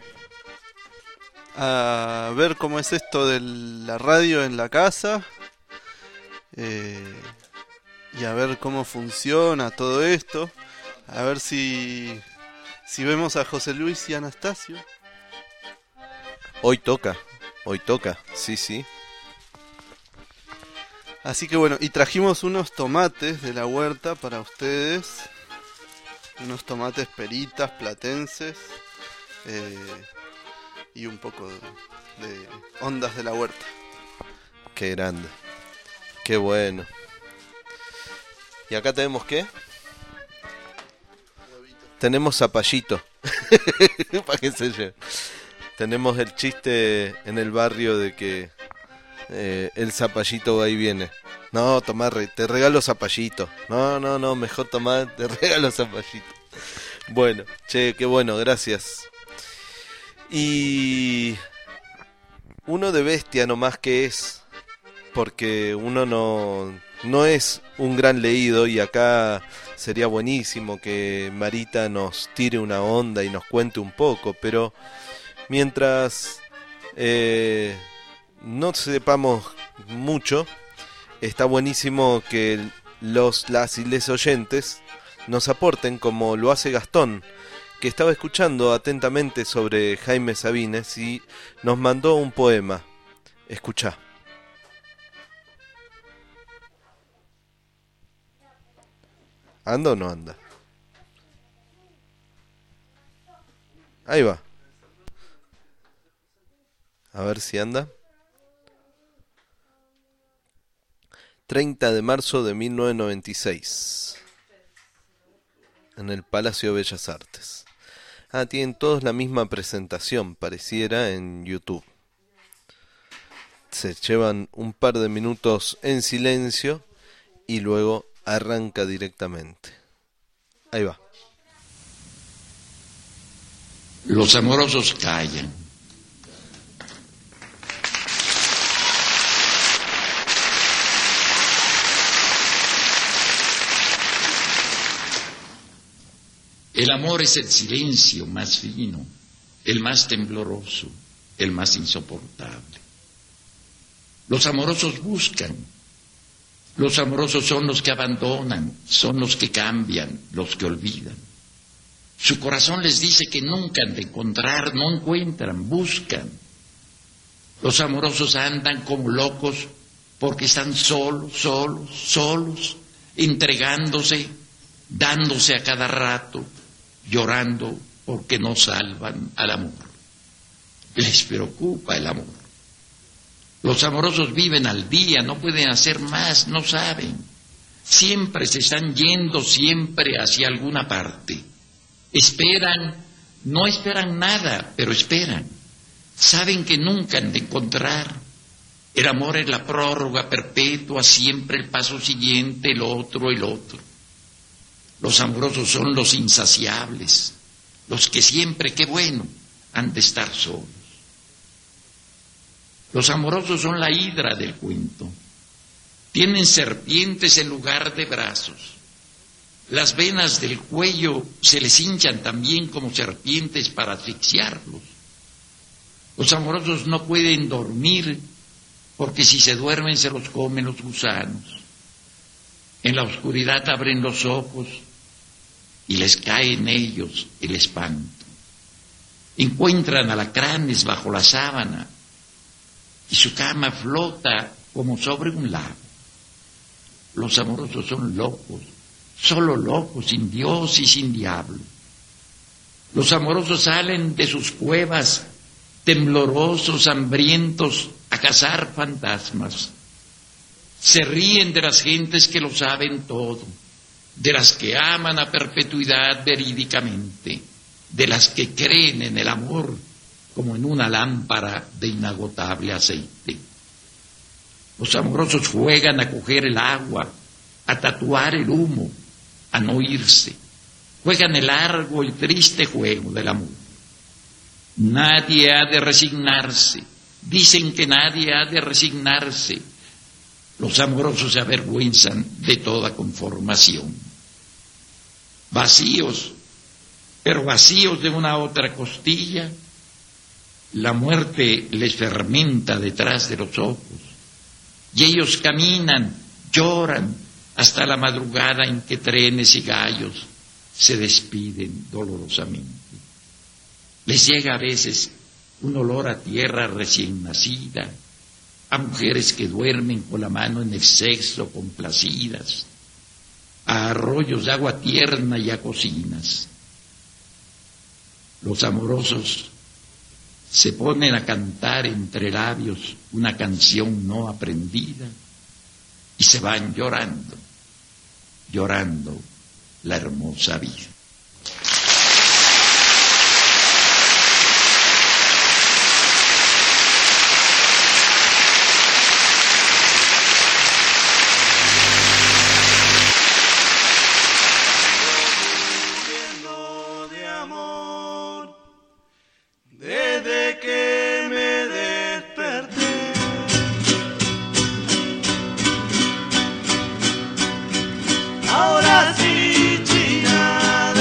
a ver cómo es esto de la radio en la casa, eh, y a ver cómo funciona todo esto, a ver si, si vemos a José Luis y Anastasio. Hoy toca, hoy toca, sí, sí. Así que bueno, y trajimos unos tomates de la huerta para ustedes, unos tomates peritas, platenses, eh, y un poco de, de ondas de la huerta. Qué grande, qué bueno. ¿Y acá tenemos qué? Tenemos zapallito. Para que se lleve. Tenemos el chiste en el barrio de que eh, el zapallito va y viene. No, tomá, te regalo zapallito. No, no, no, mejor tomá, te regalo zapallito. Bueno, che, qué bueno, gracias. Y uno de bestia nomás que es, porque uno no, no es un gran leído, y acá sería buenísimo que Marita nos tire una onda y nos cuente un poco, pero mientras eh, no sepamos mucho, está buenísimo que los, las y les oyentes nos aporten, como lo hace Gastón, que estaba escuchando atentamente sobre Jaime Sabines y nos mandó un poema. Escuchá. ¿Anda o no anda? Ahí va. A ver si anda. treinta de marzo de mil novecientos noventa y seis. En el Palacio de Bellas Artes. Ah, tienen todos la misma presentación, pareciera, en YouTube. Se llevan un par de minutos en silencio y luego arranca directamente. Ahí va. Los amorosos callan. El amor es el silencio más fino, el más tembloroso, el más insoportable. Los amorosos buscan. Los amorosos son los que abandonan, son los que cambian, los que olvidan. Su corazón les dice que nunca han de encontrar, no encuentran, buscan. Los amorosos andan como locos porque están solos, solos, solos, entregándose, dándose a cada rato, llorando porque no salvan al amor. Les preocupa el amor. Los amorosos viven al día, no pueden hacer más, no saben. Siempre se están yendo, siempre hacia alguna parte. Esperan, no esperan nada, pero esperan. Saben que nunca han de encontrar. El amor es la prórroga perpetua, siempre el paso siguiente, el otro, el otro. Los amorosos son los insaciables, los que siempre, qué bueno, han de estar solos. Los amorosos son la hidra del cuento. Tienen serpientes en lugar de brazos. Las venas del cuello se les hinchan también como serpientes para asfixiarlos. Los amorosos no pueden dormir porque si se duermen se los comen los gusanos. En la oscuridad abren los ojos y les cae en ellos el espanto. Encuentran alacranes bajo la sábana y su cama flota como sobre un lago. Los amorosos son locos, solo locos, sin Dios y sin diablo. Los amorosos salen de sus cuevas, temblorosos, hambrientos, a cazar fantasmas. Se ríen de las gentes que lo saben todo, de las que aman a perpetuidad verídicamente, de las que creen en el amor como en una lámpara de inagotable aceite. Los amorosos juegan a coger el agua, a tatuar el humo, a no irse. Juegan el largo y triste juego del amor. Nadie ha de resignarse. Dicen que nadie ha de resignarse. Los amorosos se avergüenzan de toda conformación. Vacíos, pero vacíos de una otra costilla, la muerte les fermenta detrás de los ojos. Y ellos caminan, lloran, hasta la madrugada en que trenes y gallos se despiden dolorosamente. Les llega a veces un olor a tierra recién nacida, a mujeres que duermen con la mano en el sexo complacidas, a arroyos de agua tierna y a cocinas. Los amorosos se ponen a cantar entre labios una canción no aprendida y se van llorando, llorando la hermosa vida. Ahora sí, China.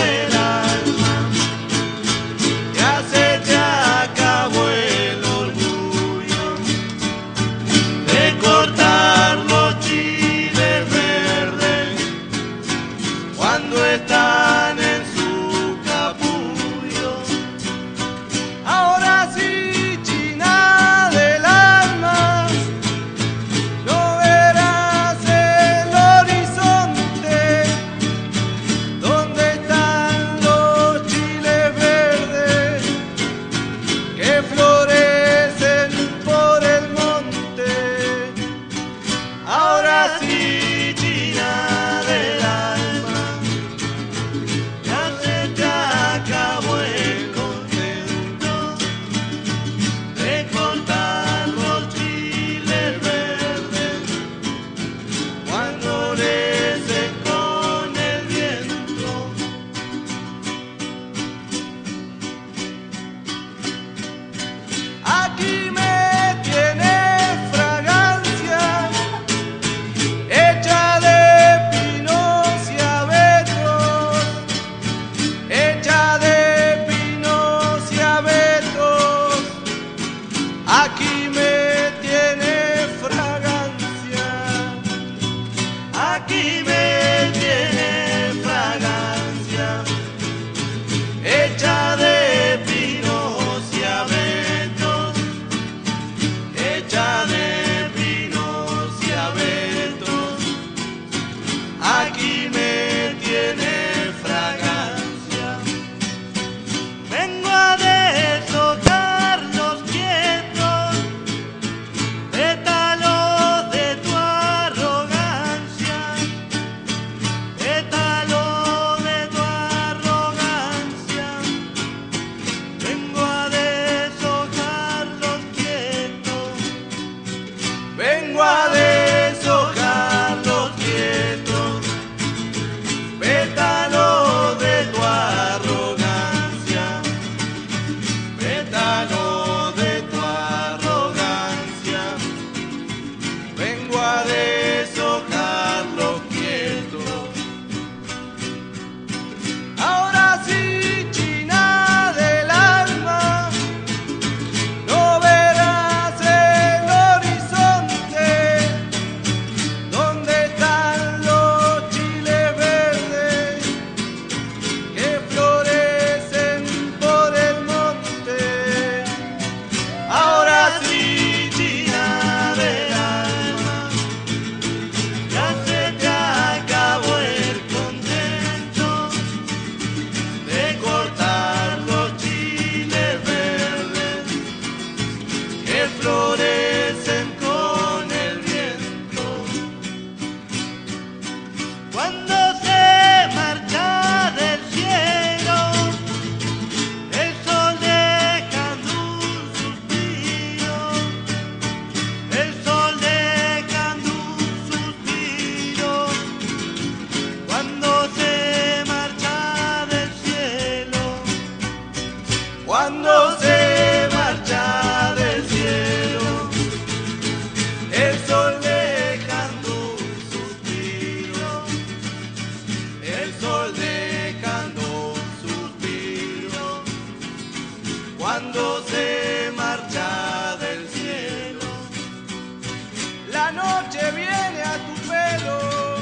Cuando se marcha del cielo, el sol dejando un suspiro, el sol dejando un suspiro. Cuando se marcha del cielo, la noche viene a tu pelo,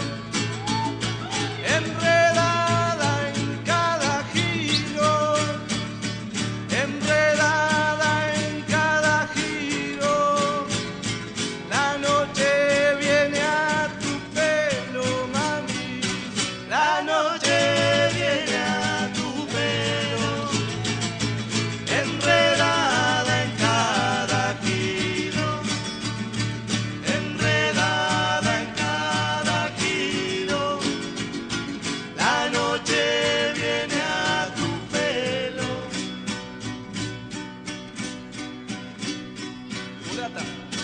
enredada en cada giro, enredada en cada giro. La noche viene a tu pelo, mami, la noche viene a tu pelo, enredada en cada giro, enredada en cada giro. La noche viene a tu pelo. Mulata.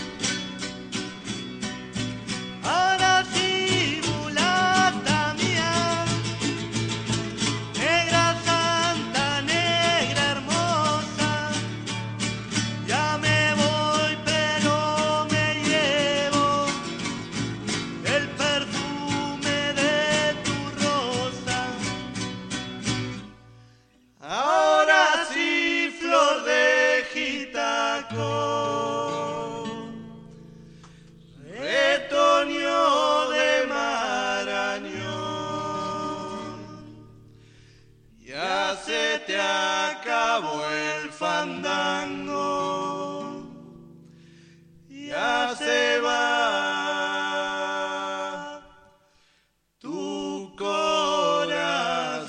Ahora sí, mulata mía, negra santa, negra hermosa, ya me voy pero me llevo el perfume de tu rosa. Ahora sí, flor de Jitaco, retoño de Marañón, ya se te acabó el fandango, ya se va tu corazón.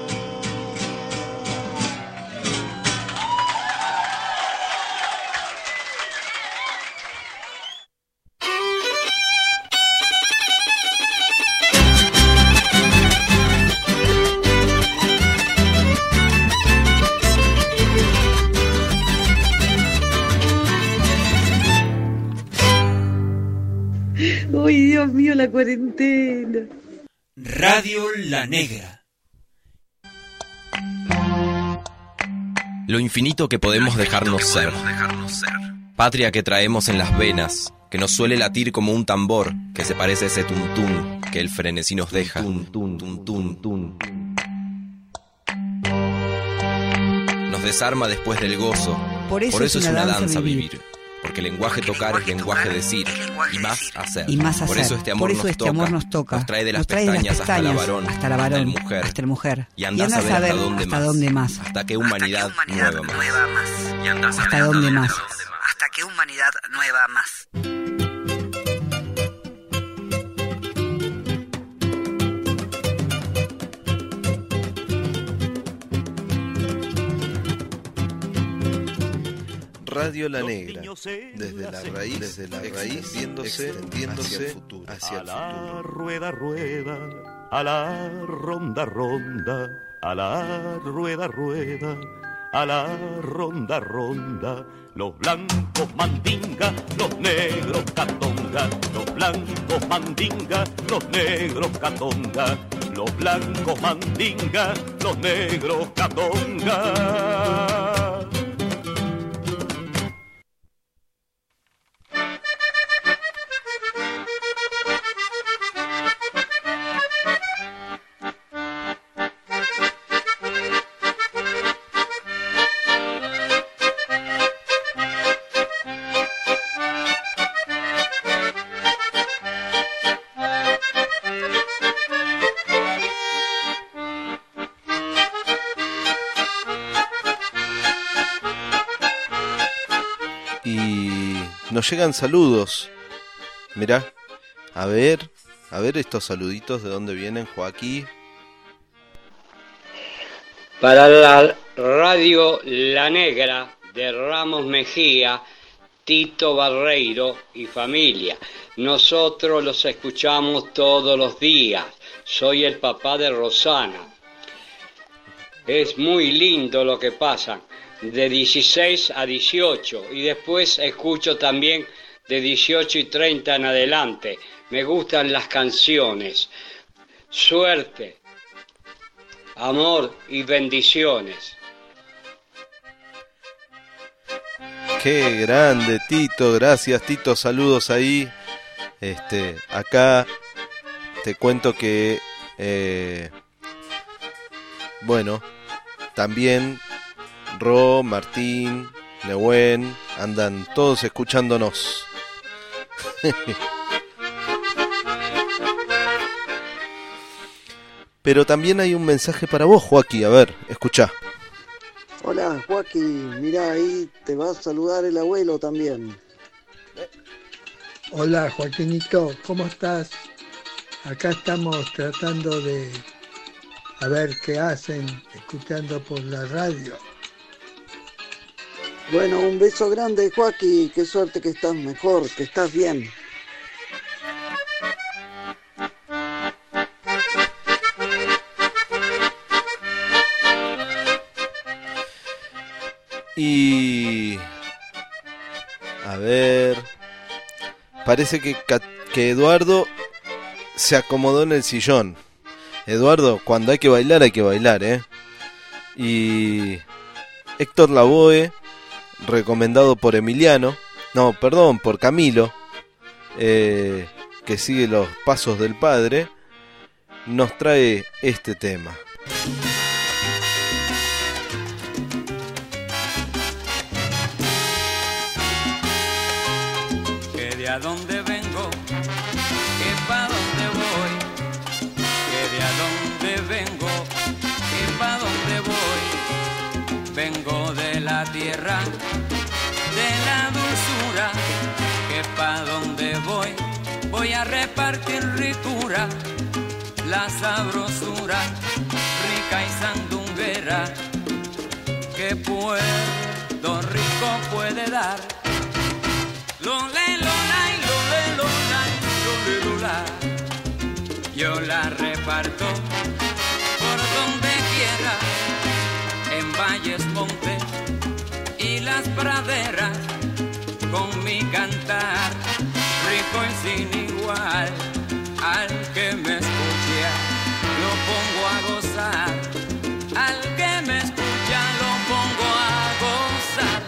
Uy, Dios mío, la cuarentena. Radio La Negra. Lo infinito que podemos dejarnos ser. Patria que traemos en las venas, que nos suele latir como un tambor, que se parece a ese tuntún que el frenesí nos deja. Tun, tun, tun, tun, tun. Nos desarma después del gozo. Por eso, Por eso es, es una, una danza, danza vivir. vivir. Porque el lenguaje tocar es lenguaje decir, y más hacer. Y más hacer. Por eso este amor, Por eso nos, este toca, amor nos toca. Nos trae de las Nos trae de las pestañas, hasta la pestañas varón, hasta la varón, hasta la mujer. hasta la mujer. Y andás Y a andás ver a ver hasta dónde hasta más. dónde más. Hasta que humanidad, Hasta que humanidad nueva más. nueva más. Y andás a Hasta ver dónde más. Hasta que humanidad nueva más. Radio La Negra, desde la raíz, desde la raíz, viéndose, extendiéndose hacia el futuro, hacia el A la futuro. rueda, rueda, a la ronda, ronda, a la rueda, rueda, a la ronda, ronda. Los blancos mandinga, los negros catonga, los blancos mandinga, los negros catonga, los blancos mandinga, los negros catonga. Y nos llegan saludos. Mirá, a ver, a ver estos saluditos de dónde vienen, Joaquín. Para la radio La Negra de Ramos Mejía, Tito Barreiro y familia. Nosotros los escuchamos todos los días. Soy el papá de Rosana. Es muy lindo lo que pasa, de dieciséis a dieciocho, y después escucho también de dieciocho y treinta en adelante. Me gustan las canciones. Suerte, amor y bendiciones. Qué grande, Tito. Gracias, Tito. Saludos ahí. Este, acá te cuento que, eh, bueno, también Ro, Martín, Nehuen, andan todos escuchándonos. Pero también hay un mensaje para vos, Joaquín. A ver, escuchá. Hola, Joaquín. Mirá, ahí te va a saludar el abuelo también. Hola, Joaquinito. ¿Cómo estás? Acá estamos tratando de a ver qué hacen, escuchando por la radio. Bueno, un beso grande, Joaquín. Qué suerte que estás mejor, que estás bien. Y... a ver... Parece que, que Eduardo se acomodó en el sillón. Eduardo, cuando hay que bailar, hay que bailar, ¿eh? Y... Héctor Lavoe, recomendado por Emiliano, no, perdón, por Camilo, eh, que sigue los pasos del padre, nos trae este tema. ¿A dónde vengo? ¿Que pa' dónde voy? ¿Que de a dónde vengo? ¿Que pa' dónde voy? Vengo de la tierra, de la dulzura. ¿Que pa' dónde voy? Voy a repartir ricura, la sabrosura, rica y sandunguera, que Puerto Rico puede dar. Lole, lola, y lole, lola, y lole, lola. Yo la reparto por donde quiera, en valles, montes y las praderas, con mi cantar rico y sin igual. Al que me escuche lo pongo a gozar, al que me escucha lo pongo a gozar.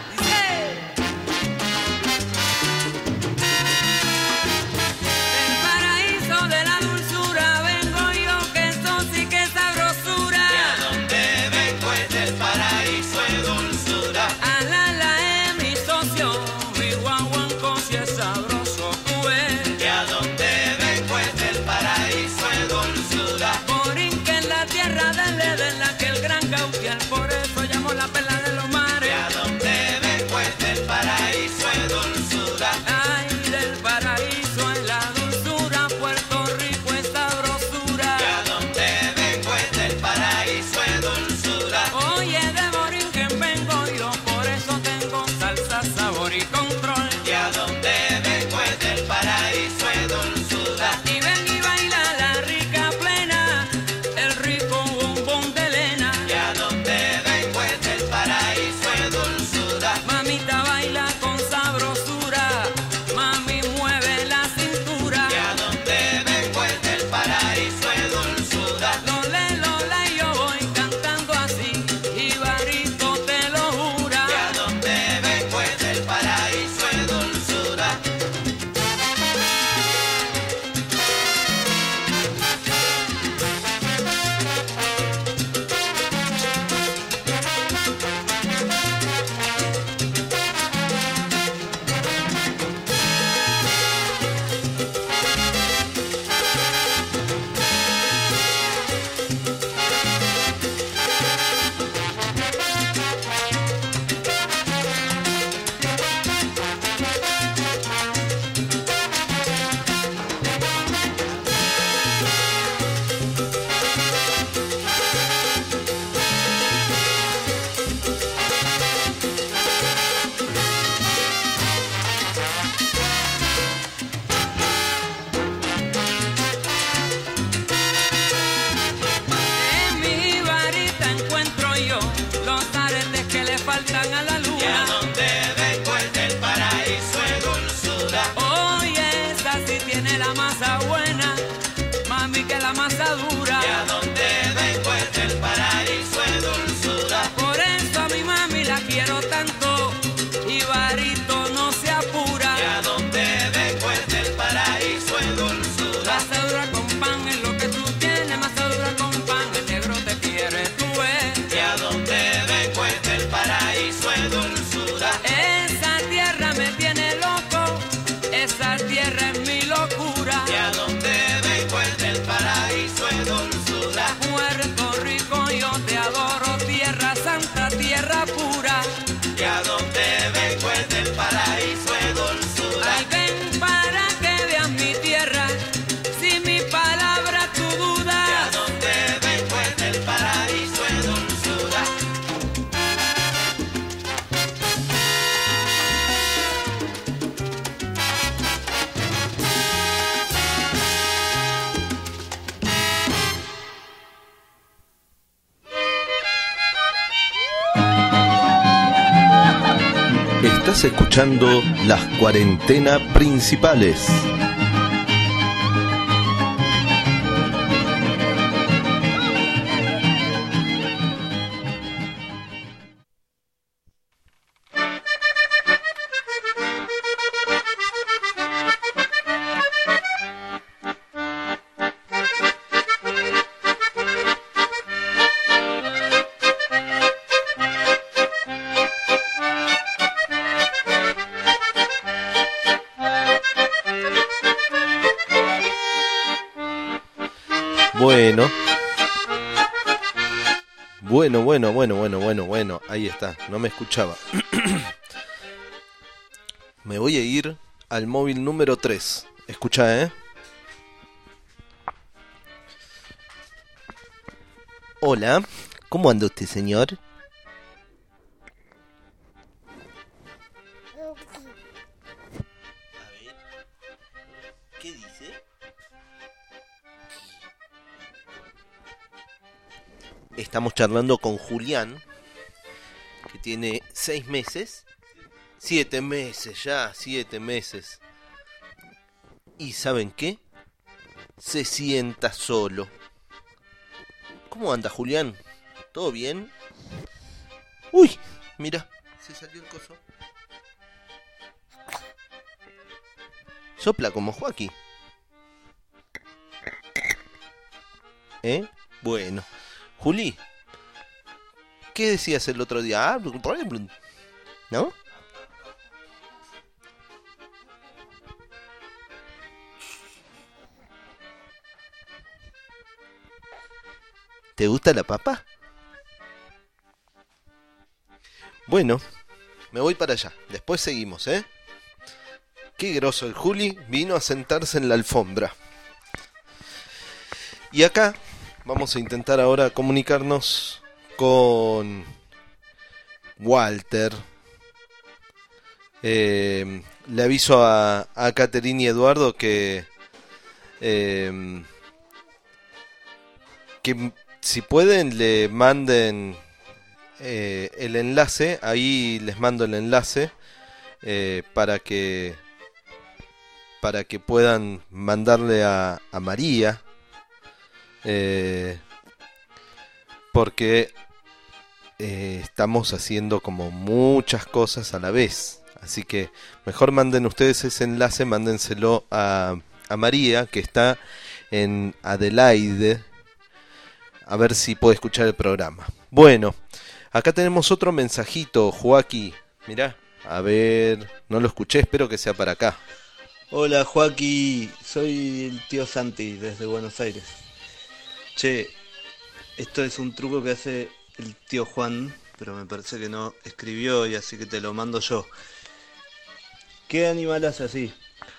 Por eso llamo la perla de los mares. De a donde vengo es del paraíso es dulzura. Ay, del paraíso es la dulzura, Puerto Rico es sabrosura. De a donde vengo es del paraíso es dulzura. Oye, de Borinquen vengo yo, por eso tengo salsa, sabor y control. De a donde vengo es del paraíso es dulzura. Y ven y baila la rica plena, el rico bombón de Elena. De a donde vengo Estás escuchando las cuarentena principales. Bueno. Bueno, bueno, bueno, bueno, bueno, bueno. Ahí está, no me escuchaba. Me voy a ir al móvil número tres. Escucha, ¿eh? Hola, ¿cómo anda usted, señor? ¿Qué dice? Estamos charlando con Julián, que tiene seis meses, siete meses ya, siete meses. ¿Y saben qué? Se sienta solo. ¿Cómo anda, Julián? ¿Todo bien? Uy, mira, se salió el coso. Sopla como Joaquín. ¿Eh? Bueno. Juli, ¿qué decías el otro día? Ah, ¿no? ¿Te gusta la papa? Bueno, me voy para allá. Después seguimos, ¿eh? Qué groso el Juli. Vino a sentarse en la alfombra. Y acá vamos a intentar ahora comunicarnos con Walter. Eh, le aviso a, a Caterina y Eduardo que... Eh, que si pueden le manden eh, el enlace, ahí les mando el enlace eh, para que para que puedan mandarle a, a María, eh, porque eh, estamos haciendo como muchas cosas a la vez, así que mejor manden ustedes ese enlace, mándenselo a, a María, que está en Adelaide, a ver si puede escuchar el programa. Bueno, acá tenemos otro mensajito, Joaquín. Mirá, a ver, no lo escuché, espero que sea para acá. Hola Joaquín, soy el tío Santi desde Buenos Aires. Che, esto es un truco que hace el tío Juan, pero me parece que no escribió y así que te lo mando yo. ¿Qué animal hace así?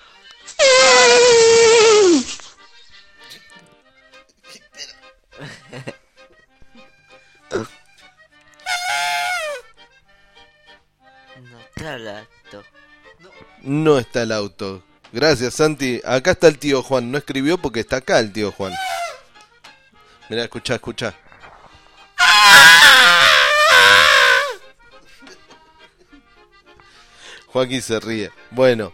No está el auto. No está el auto. Gracias, Santi. Acá está el tío Juan. No escribió porque está acá el tío Juan. Mirá, escuchá, escuchá. Joaquín se ríe. Bueno.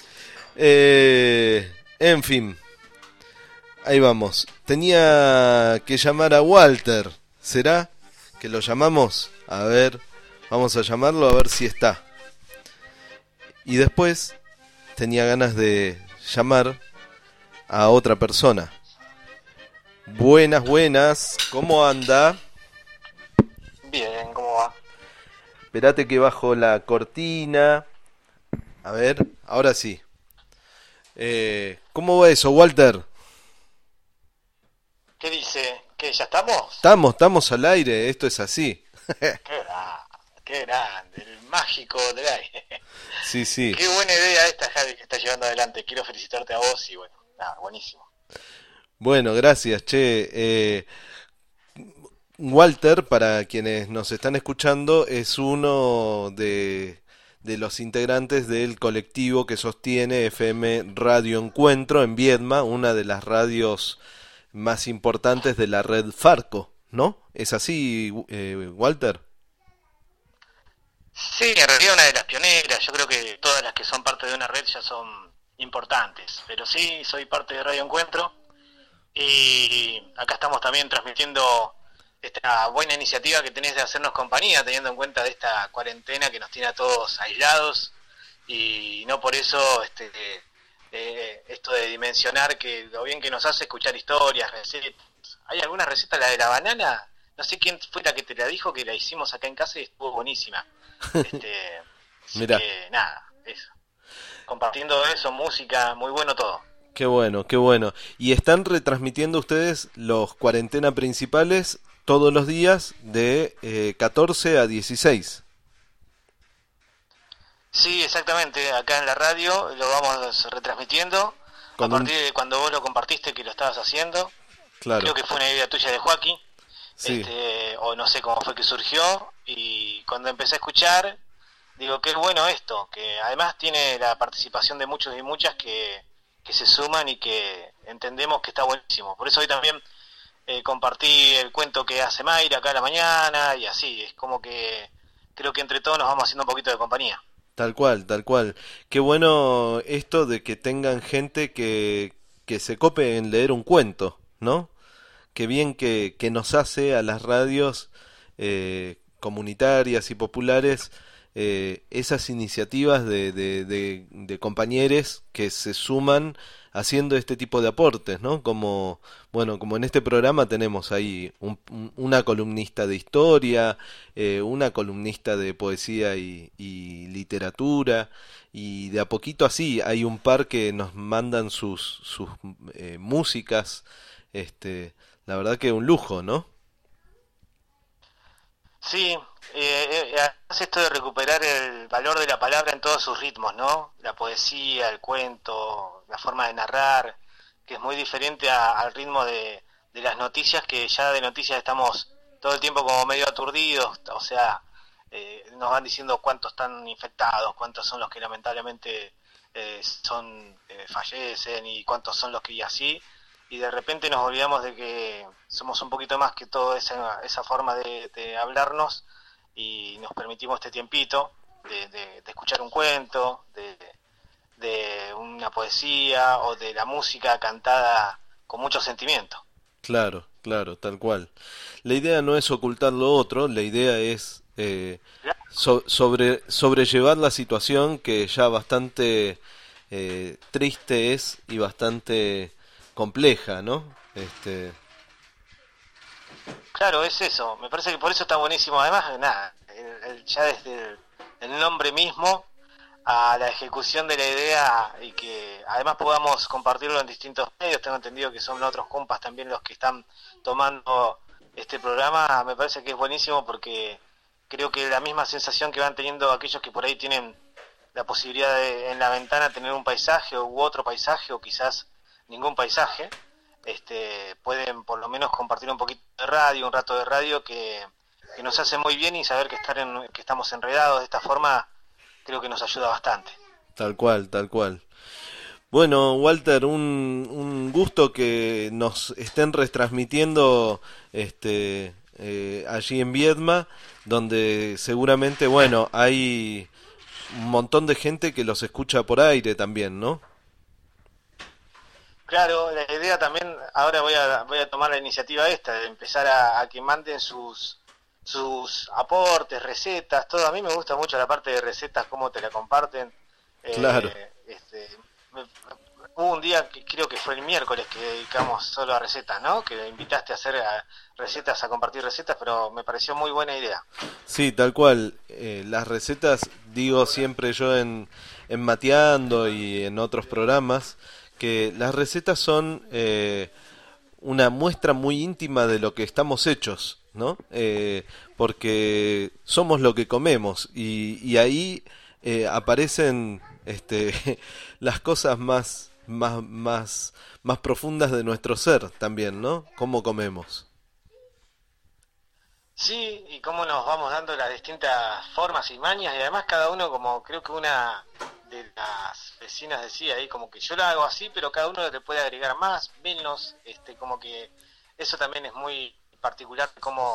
Eh, en fin. Ahí vamos. Tenía que llamar a Walter. ¿Será que lo llamamos? A ver. Vamos a llamarlo a ver si está. Y después tenía ganas de llamar a otra persona. Buenas, buenas. ¿Cómo anda? Bien, ¿cómo va? Esperate que bajo la cortina. A ver, ahora sí. Eh, ¿Cómo va eso, Walter? ¿Qué dice? ¿Qué, ya estamos? Estamos, estamos al aire, esto es así. Qué grande, qué grande, el mágico del aire. Sí, sí. Qué buena idea esta, Javi, que estás llevando adelante. Quiero felicitarte a vos y bueno, nada, buenísimo. Bueno, gracias, che. Eh, Walter, para quienes nos están escuchando, es uno de, de los integrantes del colectivo que sostiene F M Radio Encuentro en Viedma, una de las radios más importantes de la red Farco, ¿no? ¿Es así, eh, Walter? Sí, en realidad una de las pioneras. Yo creo que todas las que son parte de una red ya son importantes. Pero sí, soy parte de Radio Encuentro. Y acá estamos también transmitiendo esta buena iniciativa que tenés de hacernos compañía, teniendo en cuenta de esta cuarentena que nos tiene a todos aislados. Y no por eso este eh, esto de dimensionar que lo bien que nos hace escuchar historias, recetas. Hay alguna receta, la de la banana, no sé quién fue la que te la dijo, que la hicimos acá en casa y estuvo buenísima. Este, así Mirá. que nada, eso. Compartiendo eso, música, muy bueno todo. Qué bueno, qué bueno. ¿Y están retransmitiendo ustedes los cuarentena principales todos los días de eh, catorce a dieciséis? Sí, exactamente, acá en la radio lo vamos retransmitiendo. Con a un- partir de cuando vos lo compartiste que lo estabas haciendo. Claro. Creo que fue una idea tuya de Joaquín. Sí. Este, o no sé cómo fue que surgió, y cuando empecé a escuchar, digo, qué bueno esto, que además tiene la participación de muchos y muchas que, que se suman y que entendemos que está buenísimo. Por eso hoy también eh, compartí el cuento que hace Mayra acá a la mañana, y así, es como que creo que entre todos nos vamos haciendo un poquito de compañía. Tal cual, tal cual. Qué bueno esto de que tengan gente que, que se cope en leer un cuento, ¿no? Qué bien que, que nos hace a las radios eh, comunitarias y populares eh, esas iniciativas de, de, de, de compañeros que se suman haciendo este tipo de aportes, ¿no? Como, bueno, como en este programa tenemos ahí un- un- una columnista de historia, eh, una columnista de poesía y, y literatura, y de a poquito así hay un par que nos mandan sus, sus eh, músicas, este, la verdad que un lujo, ¿no? Sí, eh, eh, hace esto de recuperar el valor de la palabra en todos sus ritmos, ¿no? La poesía, el cuento, la forma de narrar, que es muy diferente a- al ritmo de, de las noticias, que ya de noticias estamos todo el tiempo como medio aturdidos, o sea, eh, nos van diciendo cuántos están infectados, cuántos son los que lamentablemente eh, son eh, fallecen, y cuántos son los que y así, y de repente nos olvidamos de que somos un poquito más que toda esa, esa forma de, de hablarnos, y nos permitimos este tiempito de, de- de escuchar un cuento, de, de una poesía o de la música cantada con mucho sentimiento. Claro, claro, tal cual. La idea no es ocultar lo otro, la idea es eh, so- sobre, sobrellevar la situación que ya bastante eh, triste es y bastante compleja, ¿no? Este, Claro, es eso. Me parece que por eso está buenísimo. Además, nada, el- el- ya desde el, el nombre mismo a la ejecución de la idea, y que además podamos compartirlo en distintos medios. Tengo entendido que son otros compas también los que están tomando este programa. Me parece que es buenísimo, porque creo que la misma sensación que van teniendo aquellos que por ahí tienen la posibilidad de en la ventana tener un paisaje u otro paisaje, o quizás ningún paisaje, este, pueden por lo menos compartir un poquito de radio, un rato de radio que, que nos hace muy bien, y saber que estar en, que estamos enredados de esta forma creo que nos ayuda bastante. tal cual, tal cual. Bueno, Walter, un, un gusto que nos estén retransmitiendo este, eh, allí en Viedma, donde seguramente, bueno, hay un montón de gente que los escucha por aire también, ¿no? Claro, la idea también, ahora voy a voy a tomar la iniciativa esta de empezar a, a que manden sus sus aportes, recetas, todo. A mí me gusta mucho la parte de recetas, cómo te la comparten. Eh, Claro. este, me- hubo un día que creo que fue el miércoles que dedicamos solo a recetas, ¿no? Que invitaste a hacer a- recetas, a compartir recetas, pero me pareció muy buena idea. Sí, tal cual. Eh, las recetas, digo siempre yo en, en Mateando y en otros programas, que las recetas son eh, una muestra muy íntima de lo que estamos hechos, ¿no? Eh, porque somos lo que comemos, y, y ahí eh, aparecen este, las cosas más, más, más, más profundas de nuestro ser también, ¿no? Cómo comemos. Sí, y cómo nos vamos dando las distintas formas y mañas, y además cada uno, como creo que una de las vecinas decía ahí, como que yo lo hago así, pero cada uno le puede agregar más, menos, este, como que eso también es muy particular, cómo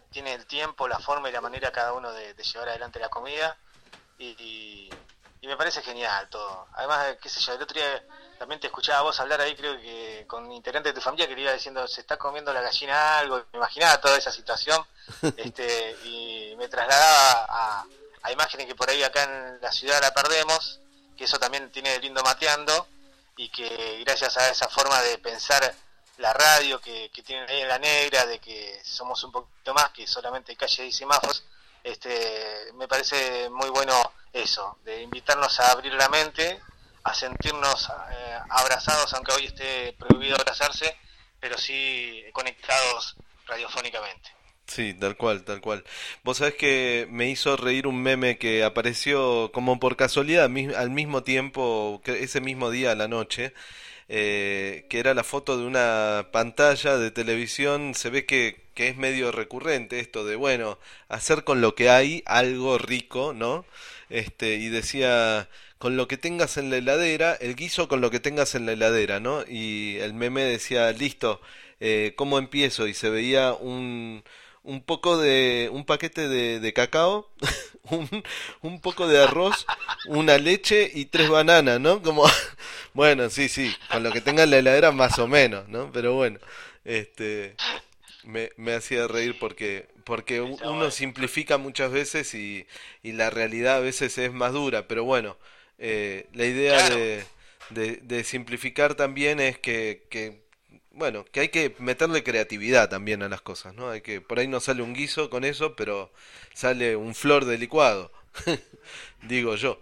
tiene el tiempo, la forma y la manera cada uno de, de llevar adelante la comida y, y, y me parece genial todo. Además, qué sé yo, el otro día también te escuchaba a vos hablar ahí, creo que con integrante de tu familia, que le iba diciendo, se está comiendo la gallina algo, me imaginaba toda esa situación, este, y me trasladaba a, a imágenes que por ahí acá en la ciudad la perdemos, que eso también tiene de lindo Mateando, y que gracias a esa forma de pensar la radio que, que tienen ahí en La Negra, de que somos un poquito más que solamente calle y semáforos, este, me parece muy bueno eso, de invitarnos a abrir la mente, a sentirnos eh, abrazados, aunque hoy esté prohibido abrazarse, pero sí conectados radiofónicamente. Sí, tal cual, tal cual. Vos sabés que me hizo reír un meme que apareció como por casualidad al mismo tiempo, ese mismo día a la noche, eh, que era la foto de una pantalla de televisión. Se ve que, que es medio recurrente esto de, bueno, hacer con lo que hay algo rico, ¿no? Este, y decía, con lo que tengas en la heladera, el guiso con lo que tengas en la heladera, ¿no? Y el meme decía, listo, eh, ¿cómo empiezo? Y se veía un... un poco de un paquete de, de cacao, un, un poco de arroz, una leche y tres bananas, ¿no? Como, bueno, sí, sí, con lo que tenga en la heladera más o menos, ¿no? Pero bueno, este, me, me hacía reír porque porque uno simplifica muchas veces y, y la realidad a veces es más dura, pero bueno, eh, la idea de, de, de simplificar también es que, que bueno, que hay que meterle creatividad también a las cosas, ¿no? Hay que, por ahí no sale un guiso con eso, pero sale un flor de licuado, digo yo.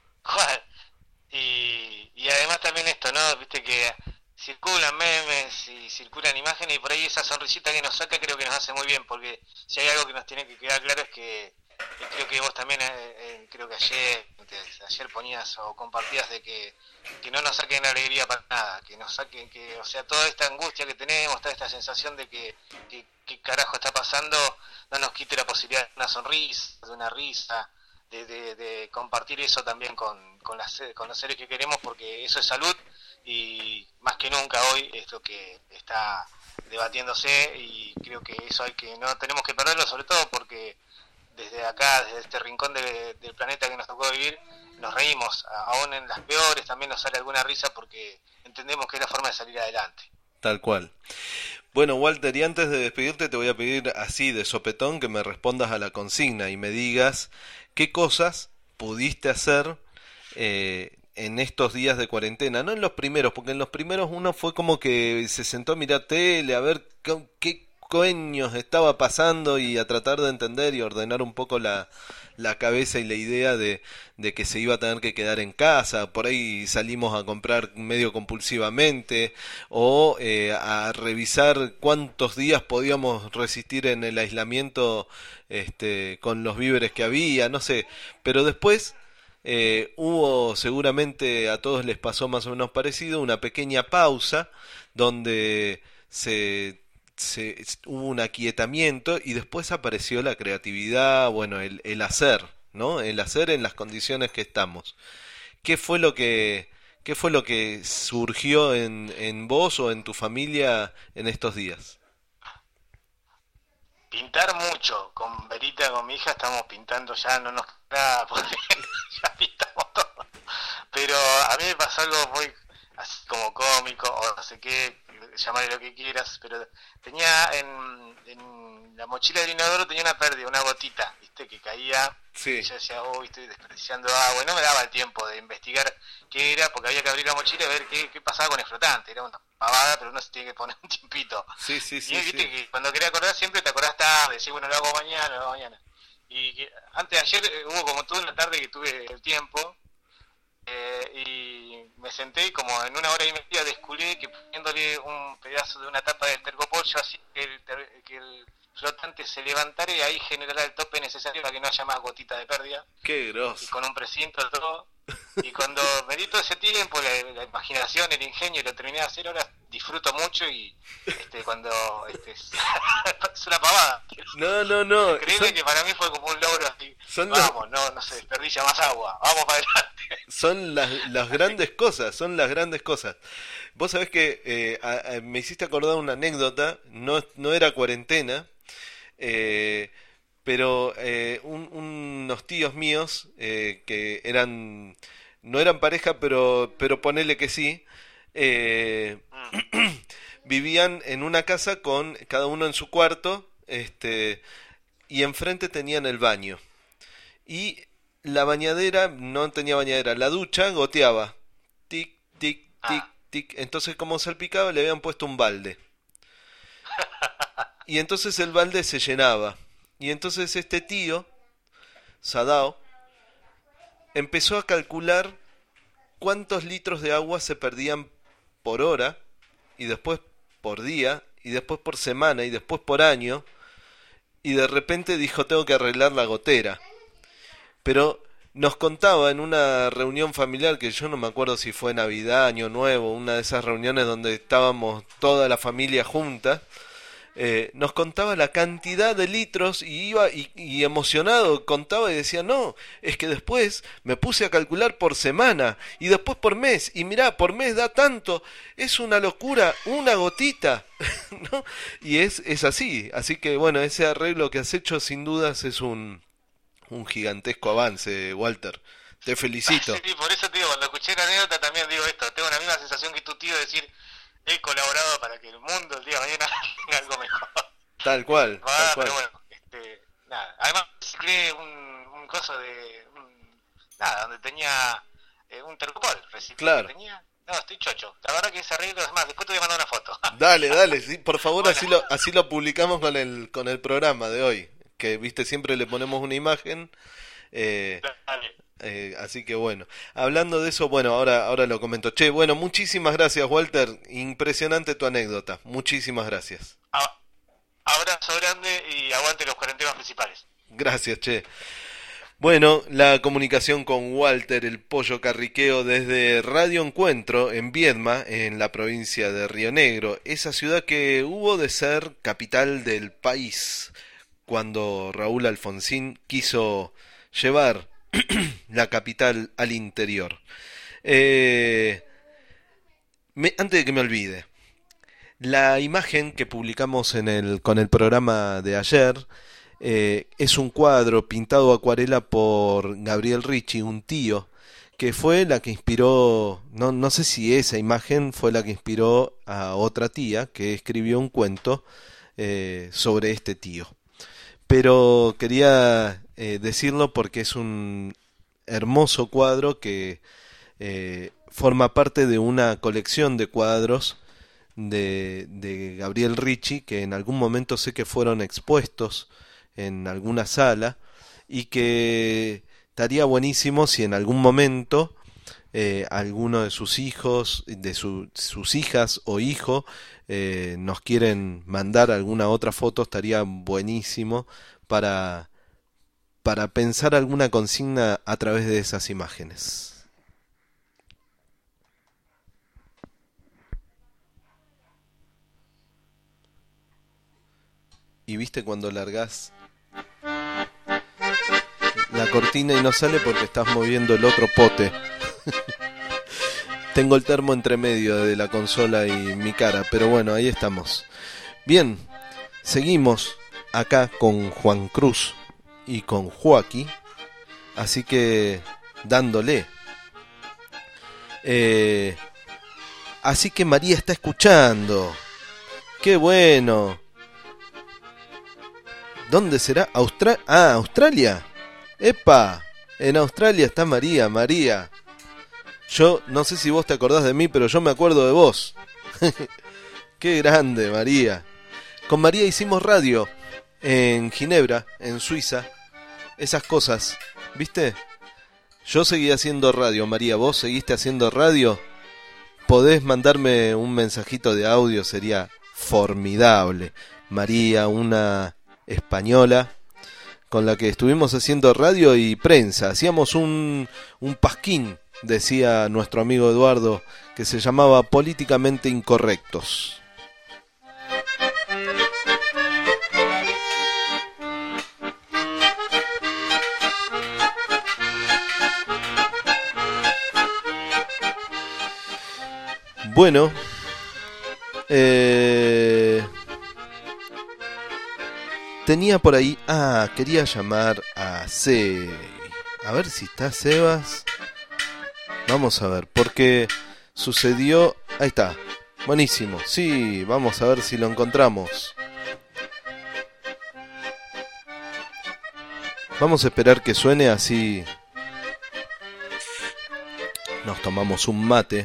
Y, y además también esto, ¿no? Viste que circulan memes y circulan imágenes y por ahí esa sonrisita que nos saca creo que nos hace muy bien, porque si hay algo que nos tiene que quedar claro es que, que creo que vos también, eh, eh, creo que ayer, ayer ponías o compartías de que que no nos saquen alegría para nada, que nos saquen, que, o sea, toda esta angustia que tenemos, toda esta sensación de que, que, que carajo está pasando, no nos quite la posibilidad de una sonrisa, de una risa, de, de, de compartir eso también con, con, las, con los seres que queremos, porque eso es salud y más que nunca hoy es lo que está debatiéndose y creo que eso hay que, no tenemos que perderlo, sobre todo porque desde acá, desde este rincón de, del planeta que nos tocó vivir, nos reímos, aún en las peores también nos sale alguna risa porque entendemos que es la forma de salir adelante. Tal cual. Bueno, Walter, y antes de despedirte te voy a pedir así de sopetón que me respondas a la consigna y me digas qué cosas pudiste hacer eh, en estos días de cuarentena, no en los primeros, porque en los primeros uno fue como que se sentó a mirar tele, a ver qué, qué coños estaba pasando y a tratar de entender y ordenar un poco la, la cabeza y la idea de, de que se iba a tener que quedar en casa. Por ahí salimos a comprar medio compulsivamente o eh, a revisar cuántos días podíamos resistir en el aislamiento este, con los víveres que había, no sé, pero después eh, hubo, seguramente a todos les pasó más o menos parecido, una pequeña pausa donde se Se, hubo un aquietamiento y después apareció la creatividad, bueno, el, el hacer, ¿no? El hacer en las condiciones que estamos. ¿Qué fue lo que, qué fue lo que surgió en, en vos o en tu familia en estos días? Pintar mucho. Con Verita, con mi hija, estamos pintando ya, no nos queda porque ya pintamos todo. Pero a mí me pasó algo muy así como cómico o no sé qué, llamarle lo que quieras, pero tenía en, en la mochila del inodoro tenía una pérdida, una gotita, viste, que caía, sí. Y yo decía, oh, estoy desperdiciando agua, y no me daba el tiempo de investigar qué era, porque había que abrir la mochila y ver qué, qué pasaba con el flotante, era una pavada, pero uno se tiene que poner un tiempito. Sí, sí, sí. Y viste sí. que cuando quería acordar siempre te acordás tarde, decís, bueno, lo hago mañana, lo hago mañana. Y que, antes de ayer eh, hubo como toda una tarde que tuve el tiempo, Eh, y me senté y como en una hora y media desculé que poniéndole un pedazo de una tapa de tergopol yo hacía que el, ter, que el flotante se levantara y ahí generara el tope necesario para que no haya más gotita de pérdida. Qué grosso. Y con un precinto todo. Y cuando me di todo ese tiempo, la, la imaginación, el ingenio, lo terminé de hacer, ahora disfruto mucho y este cuando este, es una pavada. No, no, no. Increíble son... que para mí fue como un logro así. Son vamos, los... no, no se desperdicia más agua, vamos para adelante. Son las, las grandes cosas, son las grandes cosas. Vos sabés que eh, a, a, me hiciste acordar una anécdota, no, no era cuarentena, Eh, pero eh, un- unos tíos míos eh, que eran, no eran pareja, pero, pero ponele que sí, eh, vivían en una casa con cada uno en su cuarto, este, y enfrente tenían el baño. Y la bañadera, no tenía bañadera, la ducha goteaba. Tic, tic, tic, tic. Entonces, como salpicaba, le habían puesto un balde. Y entonces el balde se llenaba. Y entonces este tío, Sadao, empezó a calcular cuántos litros de agua se perdían por hora, y después por día, y después por semana, y después por año. Y de repente dijo, tengo que arreglar la gotera. Pero nos contaba en una reunión familiar, que yo no me acuerdo si fue Navidad, Año Nuevo, una de esas reuniones donde estábamos toda la familia junta, eh, nos contaba la cantidad de litros y iba y, y emocionado contaba y decía, no, es que después me puse a calcular por semana y después por mes, y mirá, por mes da tanto, es una locura, una gotita, ¿no? Y es, es así, así que bueno, ese arreglo que has hecho sin dudas es un... un gigantesco avance, Walter. Te felicito. Sí, por eso te digo, cuando escuché la anécdota también digo esto, tengo la misma sensación que tu tío de decir, he colaborado para que el mundo el día de mañana tenga algo mejor. Tal cual, Ah, tal cual. pero bueno, este, nada, además reciclé un, un coso de, un- nada, donde tenía eh, un tercopol, reciclé Claro. que tenía, no, estoy chocho, la verdad que ese arreglo, es más, después te voy a mandar una foto. Dale, dale, sí, por favor, así lo así lo publicamos con el con el programa de hoy, que viste siempre le ponemos una imagen. Eh, Dale. eh, así que bueno, hablando de eso, bueno, ahora ahora lo comento. Che, bueno, muchísimas gracias, Walter. Impresionante tu anécdota. Muchísimas gracias. A- abrazo grande y aguante los cuarentenas principales. Gracias, che. Bueno, la comunicación con Walter el Pollo Carriqueo desde Radio Encuentro en Viedma, en la provincia de Río Negro, esa ciudad que hubo de ser capital del país cuando Raúl Alfonsín quiso llevar la capital al interior. Eh, me- antes de que me olvide, la imagen que publicamos en el, con el programa de ayer eh, es un cuadro pintado a acuarela por Gabriel Ricci, un tío, que fue la que inspiró, no, no sé si esa imagen fue la que inspiró a otra tía que escribió un cuento eh, sobre este tío. Pero quería eh, decirlo porque es un hermoso cuadro que eh, forma parte de una colección de cuadros de, de Gabriel Ricci, que en algún momento sé que fueron expuestos en alguna sala, y que estaría buenísimo si en algún momento eh, alguno de sus hijos, de su- sus hijas o hijo eh, nos quieren mandar alguna otra foto, estaría buenísimo para, para pensar alguna consigna a través de esas imágenes. Y viste cuando largás la cortina y no sale porque estás moviendo el otro pote. Tengo el termo entre medio de la consola y mi cara, pero bueno, ahí estamos. Bien, seguimos acá con Juan Cruz y con Joaquín, así que dándole. Eh, así que María está escuchando. ¡Qué bueno! ¿Dónde será? ¿Austra- ah, Australia. ¡Epa! En Australia está María, María. Yo no sé si vos te acordás de mí, pero yo me acuerdo de vos. ¡Qué grande, María! Con María hicimos radio en Ginebra, en Suiza. Esas cosas, ¿viste? Yo seguí haciendo radio, María. ¿Vos seguiste haciendo radio? Podés mandarme un mensajito de audio, sería formidable. María, una española con la que estuvimos haciendo radio y prensa. Hacíamos un, un pasquín, decía nuestro amigo Eduardo, que se llamaba Políticamente Incorrectos. Bueno, eh, tenía por ahí... Ah, quería llamar a C. A ver si está Sebas. Vamos a ver, porque sucedió... Ahí está, buenísimo. Sí, vamos a ver si lo encontramos. Vamos a esperar que suene, así nos tomamos un mate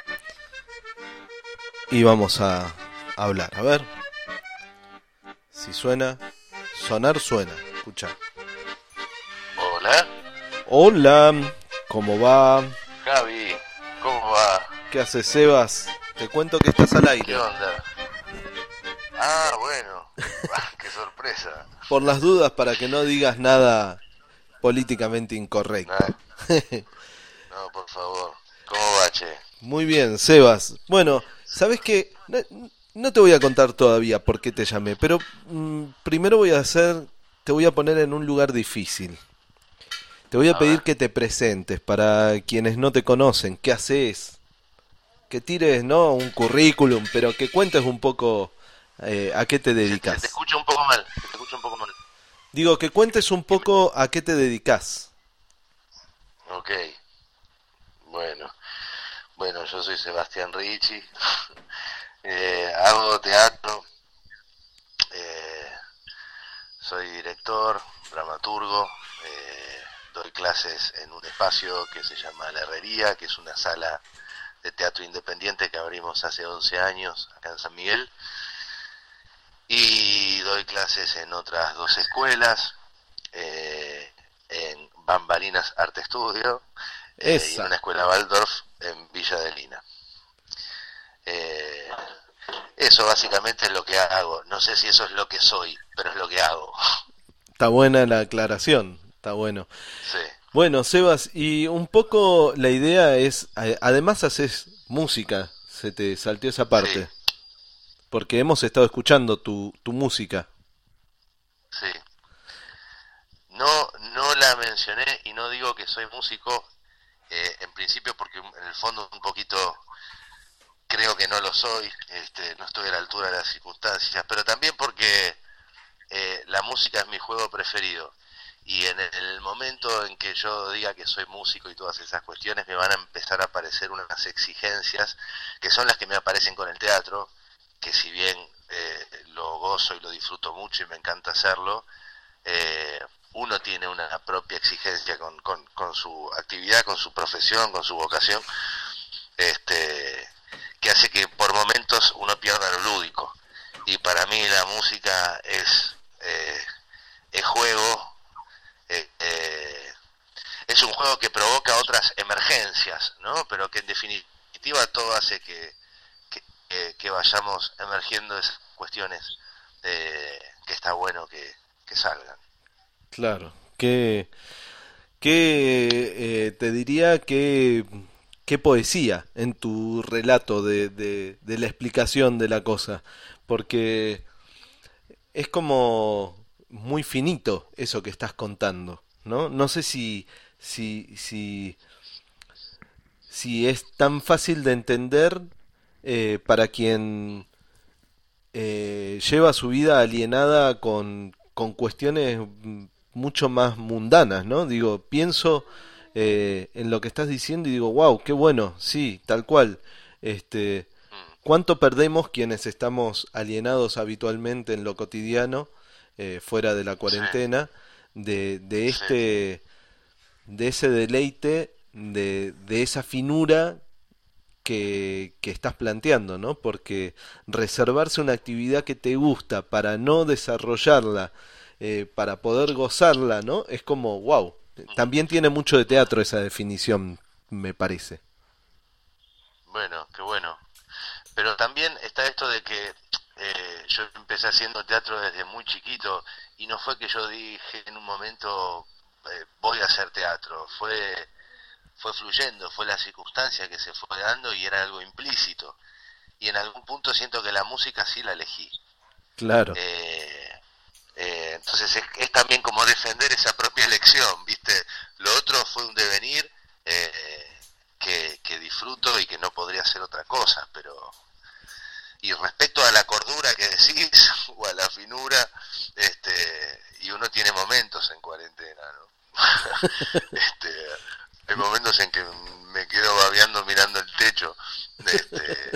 y vamos a hablar. A ver si suena. Sonar suena, escucha. Hola. Hola, ¿cómo va? Javi, ¿cómo va? ¿Qué haces, Sebas? Te cuento que estás al aire. ¿Qué onda? Ah, bueno. Qué sorpresa. Por las dudas, para que no digas nada políticamente incorrecto. No, por favor. ¿Cómo va, che? Muy bien, Sebas. Bueno, ¿sabes qué? No, no te voy a contar todavía por qué te llamé, pero mmm, primero voy a hacer, te voy a poner en un lugar difícil. Te voy a, a pedir ver. que te presentes para quienes no te conocen. ¿Qué haces? Que tires, ¿no? Un currículum, pero que cuentes un poco eh, a qué te dedicas. Te, te escucho un poco mal. Te escucho un poco mal. Digo, que cuentes un poco a qué te dedicas. Ok. Bueno. Bueno, yo soy Sebastián Ricci. eh, hago teatro. Eh, soy director, dramaturgo. Eh, doy clases en un espacio que se llama La Herrería, que es una sala de teatro independiente que abrimos hace once años acá en San Miguel. Y doy clases en otras dos escuelas, eh, en Bambalinas Arte Estudio eh, y en una escuela Waldorf en Villa de Lina. Eh, eso básicamente es lo que hago. No sé si eso es lo que soy, pero es lo que hago. Está buena la aclaración, está bueno. Sí. Bueno, Sebas, y un poco la idea es, además haces música, se te salteó esa parte. Sí. Porque hemos estado escuchando tu, tu música. Sí. No, no la mencioné y no digo que soy músico, eh, en principio porque en el fondo un poquito creo que no lo soy, este, no estoy a la altura de las circunstancias, pero también porque eh, la música es mi juego preferido. Y en el momento en que yo diga que soy músico y todas esas cuestiones, me van a empezar a aparecer unas exigencias que son las que me aparecen con el teatro, que si bien eh, lo gozo y lo disfruto mucho y me encanta hacerlo, eh, uno tiene una propia exigencia con, con, con su actividad, con su profesión, con su vocación, este, que hace que por momentos uno pierda lo lúdico. Y para mí la música es, eh, es juego, eh, eh, es un juego que provoca otras emergencias, ¿no? Pero que en definitiva todo hace que Que, que vayamos emergiendo esas cuestiones eh, que está bueno que, que salgan. Claro, que, que eh, te diría que qué poesía en tu relato de, de, de la explicación de la cosa, porque es como muy finito eso que estás contando, ¿no? No sé si si si si es tan fácil de entender. Eh, para quien eh, lleva su vida alienada con, con cuestiones mucho más mundanas, ¿no? Digo, pienso eh, en lo que estás diciendo y digo, wow, qué bueno, sí, tal cual. Este, ¿cuánto perdemos quienes estamos alienados habitualmente en lo cotidiano, eh, fuera de la cuarentena, de, de este, de ese deleite, de, de esa finura Que, que estás planteando, ¿no? Porque reservarse una actividad que te gusta para no desarrollarla, eh, para poder gozarla, ¿no? Es como, wow, también tiene mucho de teatro esa definición, me parece. Bueno, qué bueno. Pero también está esto de que eh, yo empecé haciendo teatro desde muy chiquito y no fue que yo dije en un momento eh, voy a hacer teatro, fue... fue fluyendo, fue la circunstancia que se fue dando y era algo implícito. Y en algún punto siento que la música sí la elegí. Claro. Eh, eh, entonces es, es también como defender esa propia elección, ¿viste? Lo otro fue un devenir eh, que, que disfruto y que no podría ser otra cosa, pero... y respecto a la cordura que decís, o a la finura, este, y uno tiene momentos en cuarentena, ¿no? este, hay momentos en que me quedo babeando mirando el techo, este,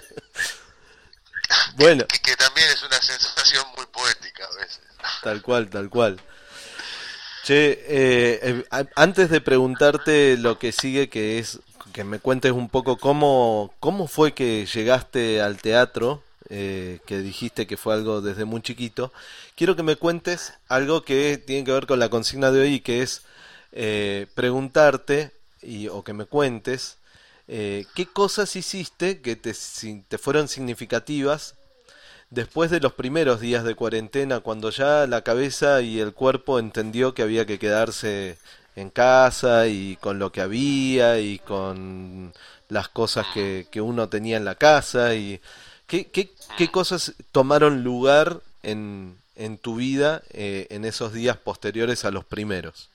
bueno, que, que también es una sensación muy poética a veces. Tal cual, tal cual. Che, eh, eh, antes de preguntarte lo que sigue, que es que me cuentes un poco cómo, cómo fue que llegaste al teatro, eh, que dijiste que fue algo desde muy chiquito, quiero que me cuentes algo que tiene que ver con la consigna de hoy, que es eh, preguntarte, y, o que me cuentes, eh, qué cosas hiciste que te, te fueron significativas después de los primeros días de cuarentena, cuando ya la cabeza y el cuerpo entendió que había que quedarse en casa y con lo que había y con las cosas que, que uno tenía en la casa, y qué, qué, qué cosas tomaron lugar en, en tu vida eh, en esos días posteriores a los primeros.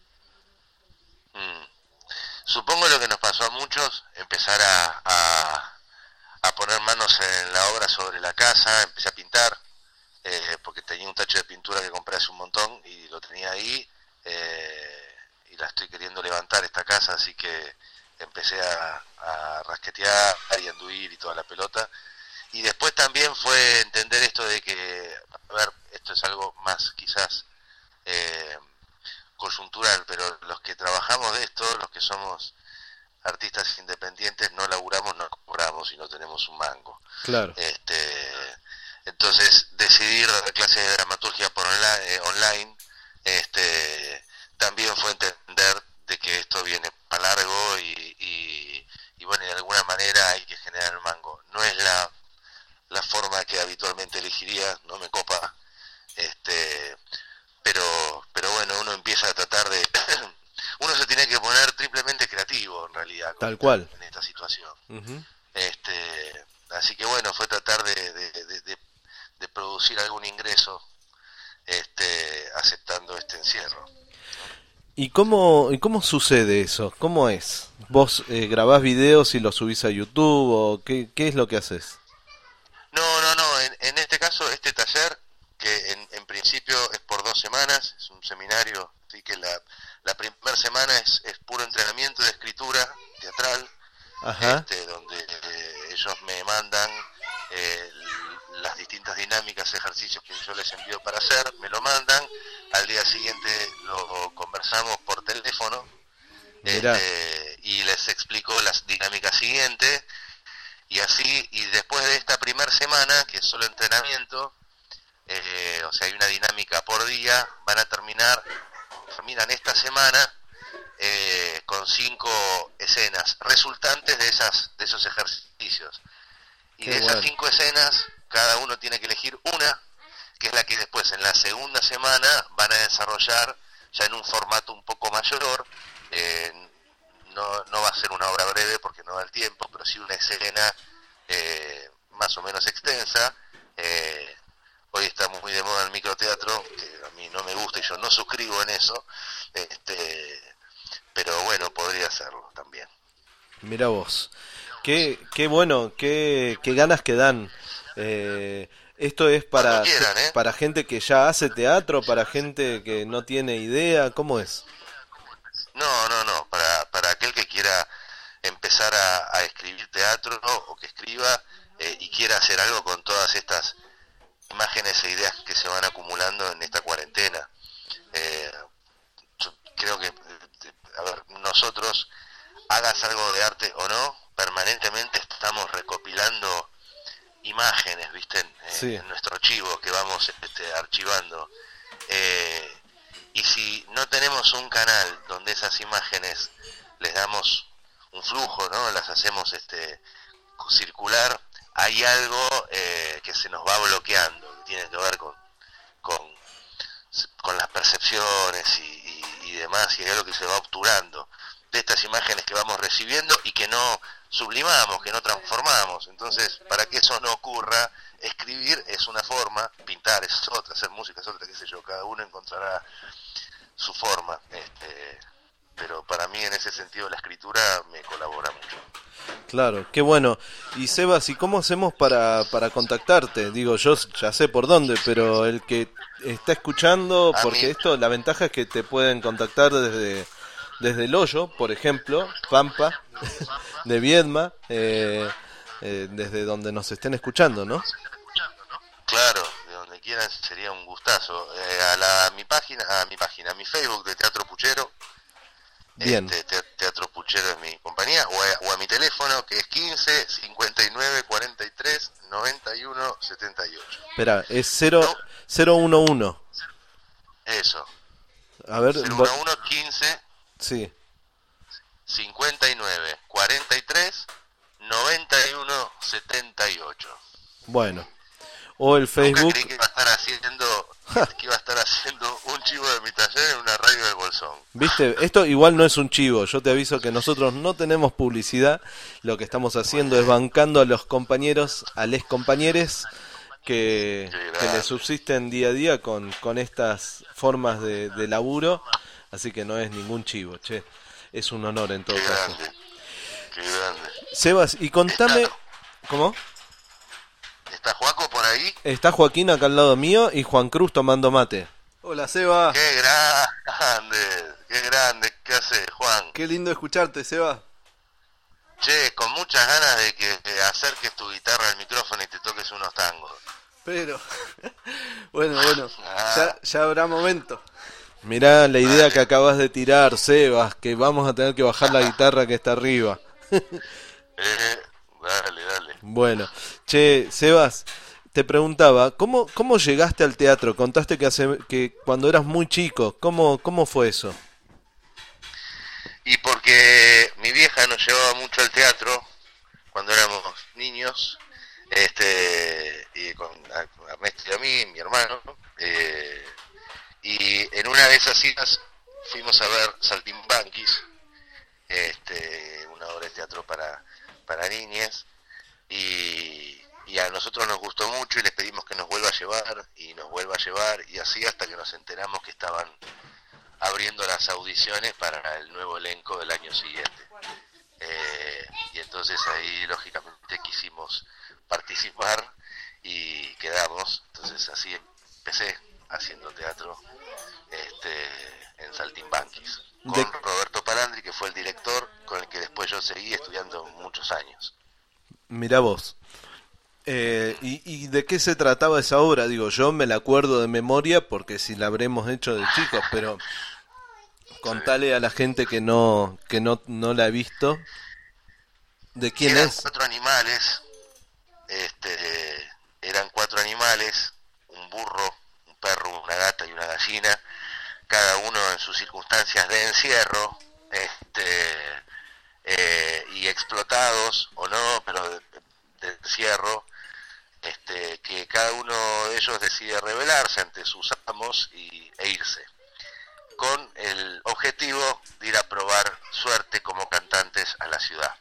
Mm. Supongo lo que nos pasó a muchos, empezar a, a a poner manos en la obra sobre la casa, empecé a pintar, eh, porque tenía un tacho de pintura que compré hace un montón y lo tenía ahí, eh, y la estoy queriendo levantar esta casa, así que empecé a, a rasquetear y a anduir y toda la pelota. Y después también fue entender esto de que, a ver, esto es algo más quizás eh, coyuntural, pero los que trabajamos de esto, los que somos artistas independientes, no laburamos, no cobramos y no tenemos un mango. Claro. Este, entonces, decidir dar clases de dramaturgia por online, eh, online este, también fue entender de que esto viene para largo y, y, y bueno, de alguna manera hay que generar el mango. No es la, la forma que habitualmente elegiría, no me copa, este, pero, pero bueno, uno empieza a tratar de... uno se tiene que poner triplemente creativo en realidad tal cual en esta situación. Uh-huh. este así que bueno, fue tratar de, de, de, de, de producir algún ingreso este aceptando este encierro. ¿Y cómo, y cómo sucede eso? ¿Cómo es? ¿Vos eh, grabás videos y los subís a YouTube o qué, qué es lo que haces? No, no, no, en, en este caso este taller, que en, en principio es por dos semanas, es un seminario, así que la La primera semana es, es puro entrenamiento de escritura teatral, este, donde eh, ellos me mandan eh, las distintas dinámicas, ejercicios que yo les envío para hacer, me lo mandan, al día siguiente lo conversamos por teléfono, este, y les explico las dinámicas siguientes, y así, y después de esta primera semana, que es solo entrenamiento, eh, o sea, hay una dinámica por día, van a terminar... terminan esta semana eh, con cinco escenas resultantes de esas de esos ejercicios, y Qué de bueno. Esas cinco escenas cada uno tiene que elegir una, que es la que después en la segunda semana van a desarrollar ya en un formato un poco mayor. eh, no, no va a ser una obra breve porque no da el tiempo, pero sí una escena eh, más o menos extensa. eh, Hoy está muy de moda el microteatro, que a mí no me gusta y yo no suscribo en eso, este, pero bueno, podría hacerlo también. Mira vos, qué, qué bueno, qué, qué ganas que dan. Eh, esto es para, quieran, ¿eh? para gente que ya hace teatro, para gente que no tiene idea, ¿cómo es? No, no, no, para, para aquel que quiera empezar a, a escribir teatro, ¿no? O que escriba eh, y quiera hacer algo con todas estas imágenes e ideas que se van acumulando en esta cuarentena. Eh, yo creo que, a ver, nosotros, hagas algo de arte o no, permanentemente estamos recopilando imágenes, ¿viste? En, sí. en nuestro archivo que vamos este, archivando. Eh, y si no tenemos un canal donde esas imágenes les damos un flujo, ¿no? Las hacemos este circular, hay algo eh, que se nos va bloqueando, que tiene que ver con con, con las percepciones y, y, y demás, y hay algo que se va obturando de estas imágenes que vamos recibiendo y que no sublimamos, que no transformamos. Entonces, para que eso no ocurra, escribir es una forma, pintar es otra, hacer música es otra, qué sé yo, cada uno encontrará su forma, este, pero para mí en ese sentido la escritura me colabora mucho. Claro, qué bueno. Y Sebas, ¿y cómo hacemos para, para contactarte? Digo, yo ya sé por dónde, pero el que está escuchando, A porque mí. esto, la ventaja es que te pueden contactar desde, desde el hoyo, por ejemplo, Pampa, de Viedma, eh, eh, desde donde nos estén escuchando, ¿no? Claro, de donde quieran sería un gustazo. Eh, a, la, a mi página, a mi página, a mi Facebook de Teatro Puchero. Bien. Este, te, Teatro Puchero es mi compañía, o a, o a mi teléfono que es quince, cincuenta y nueve, cuarenta y tres, noventa y uno, setenta y ocho. Espera, es cero uno uno. Eso. A ver, cero vo- uno uno, quince, sí. cincuenta y nueve, cuarenta y tres, noventa y uno, setenta y ocho. Bueno. O el Facebook. Nunca creí que iba a estar haciendo, que iba a estar haciendo un chivo de mi taller en una radio del Bolsón. Viste, esto igual no es un chivo, yo te aviso que nosotros no tenemos publicidad, lo que estamos haciendo es bancando a los compañeros, a les compañeres que, que les subsisten día a día con, con estas formas de, de laburo, así que no es ningún chivo, che, es un honor en todo Qué caso. grande, qué grande. Sebas, y contame, ¿cómo? ¿Está Juaco por ahí? Está Joaquín acá al lado mío y Juan Cruz tomando mate. Hola, Seba. Qué grande, qué grande, ¿qué hace Juan? Qué lindo escucharte, Seba. Che, con muchas ganas de que eh, acerques tu guitarra al micrófono y te toques unos tangos. Pero, bueno, bueno, Ah. ya, ya habrá momento. Mirá la idea que acabas de tirar, Sebas, que vamos a tener que bajar la guitarra que está arriba. Eh, dale, dale. Bueno, che, Sebas, te preguntaba, ¿cómo, cómo llegaste al teatro? Contaste que hace que cuando eras muy chico, ¿cómo, cómo fue eso? Y porque mi vieja nos llevaba mucho al teatro cuando éramos niños, este, y con a, a Mestre y a mí, mi hermano, eh, y en una de esas citas fuimos a ver Saltimbanquis, este, una obra de teatro para, para niñas, y, y a nosotros nos gustó mucho y les pedimos que nos vuelva a llevar, y nos vuelva a llevar, y así hasta que nos enteramos que estaban abriendo las audiciones para el nuevo elenco del año siguiente. Eh, y entonces ahí lógicamente quisimos participar y quedamos. Entonces así empecé haciendo teatro este, en Saltimbanquis con De- Roberto Palandri, que fue el director con el que después yo seguí estudiando muchos años. Mirá vos. Eh, y, ¿Y de qué se trataba esa obra? Digo, yo me la acuerdo de memoria porque si la habremos hecho de chicos, pero contale a la gente que no que no, no la ha visto. ¿De quién eran es? cuatro animales, este, eran cuatro animales, un burro, un perro, una gata y una gallina, cada uno en sus circunstancias de encierro, este, eh, y explotados o no, pero de, de encierro, este, que cada uno de ellos decide rebelarse ante sus amos y, e irse, con el objetivo de ir a probar suerte como cantantes a la ciudad.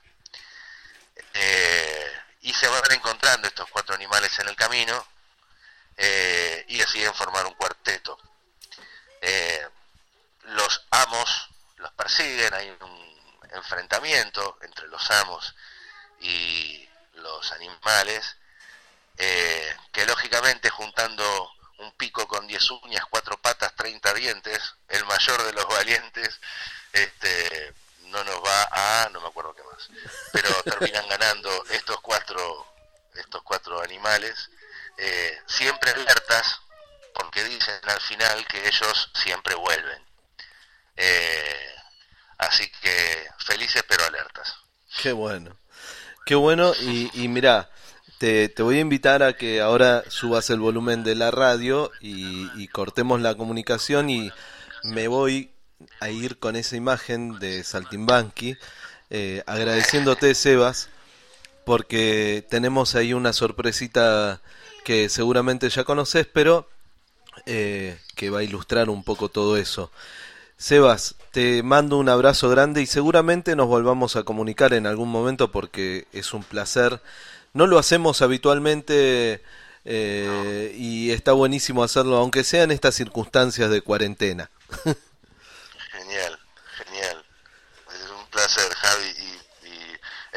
Eh, y se van encontrando estos cuatro animales en el camino eh, y deciden formar un cuarteto. Eh, los amos los persiguen, hay un enfrentamiento entre los amos y los animales, eh, que lógicamente juntando un pico con diez uñas, cuatro patas, treinta dientes, el mayor de los valientes, este, no nos va a, no me acuerdo qué más, pero terminan ganando estos cuatro, estos cuatro animales, eh, siempre alertas, porque dicen al final que ellos siempre vuelven. Eh, así que felices pero alertas. Qué bueno. Qué bueno y, y mirá, te, te voy a invitar a que ahora subas el volumen de la radio y, y cortemos la comunicación y me voy a ir con esa imagen de Saltimbanqui, eh, agradeciéndote, Sebas, porque tenemos ahí una sorpresita que seguramente ya conoces, pero eh, que va a ilustrar un poco todo eso. Sebas, te mando un abrazo grande y seguramente nos volvamos a comunicar en algún momento porque es un placer. No lo hacemos habitualmente eh, y está buenísimo hacerlo, aunque sea en estas circunstancias de cuarentena. Genial, genial. Es un placer, Javi, y, y es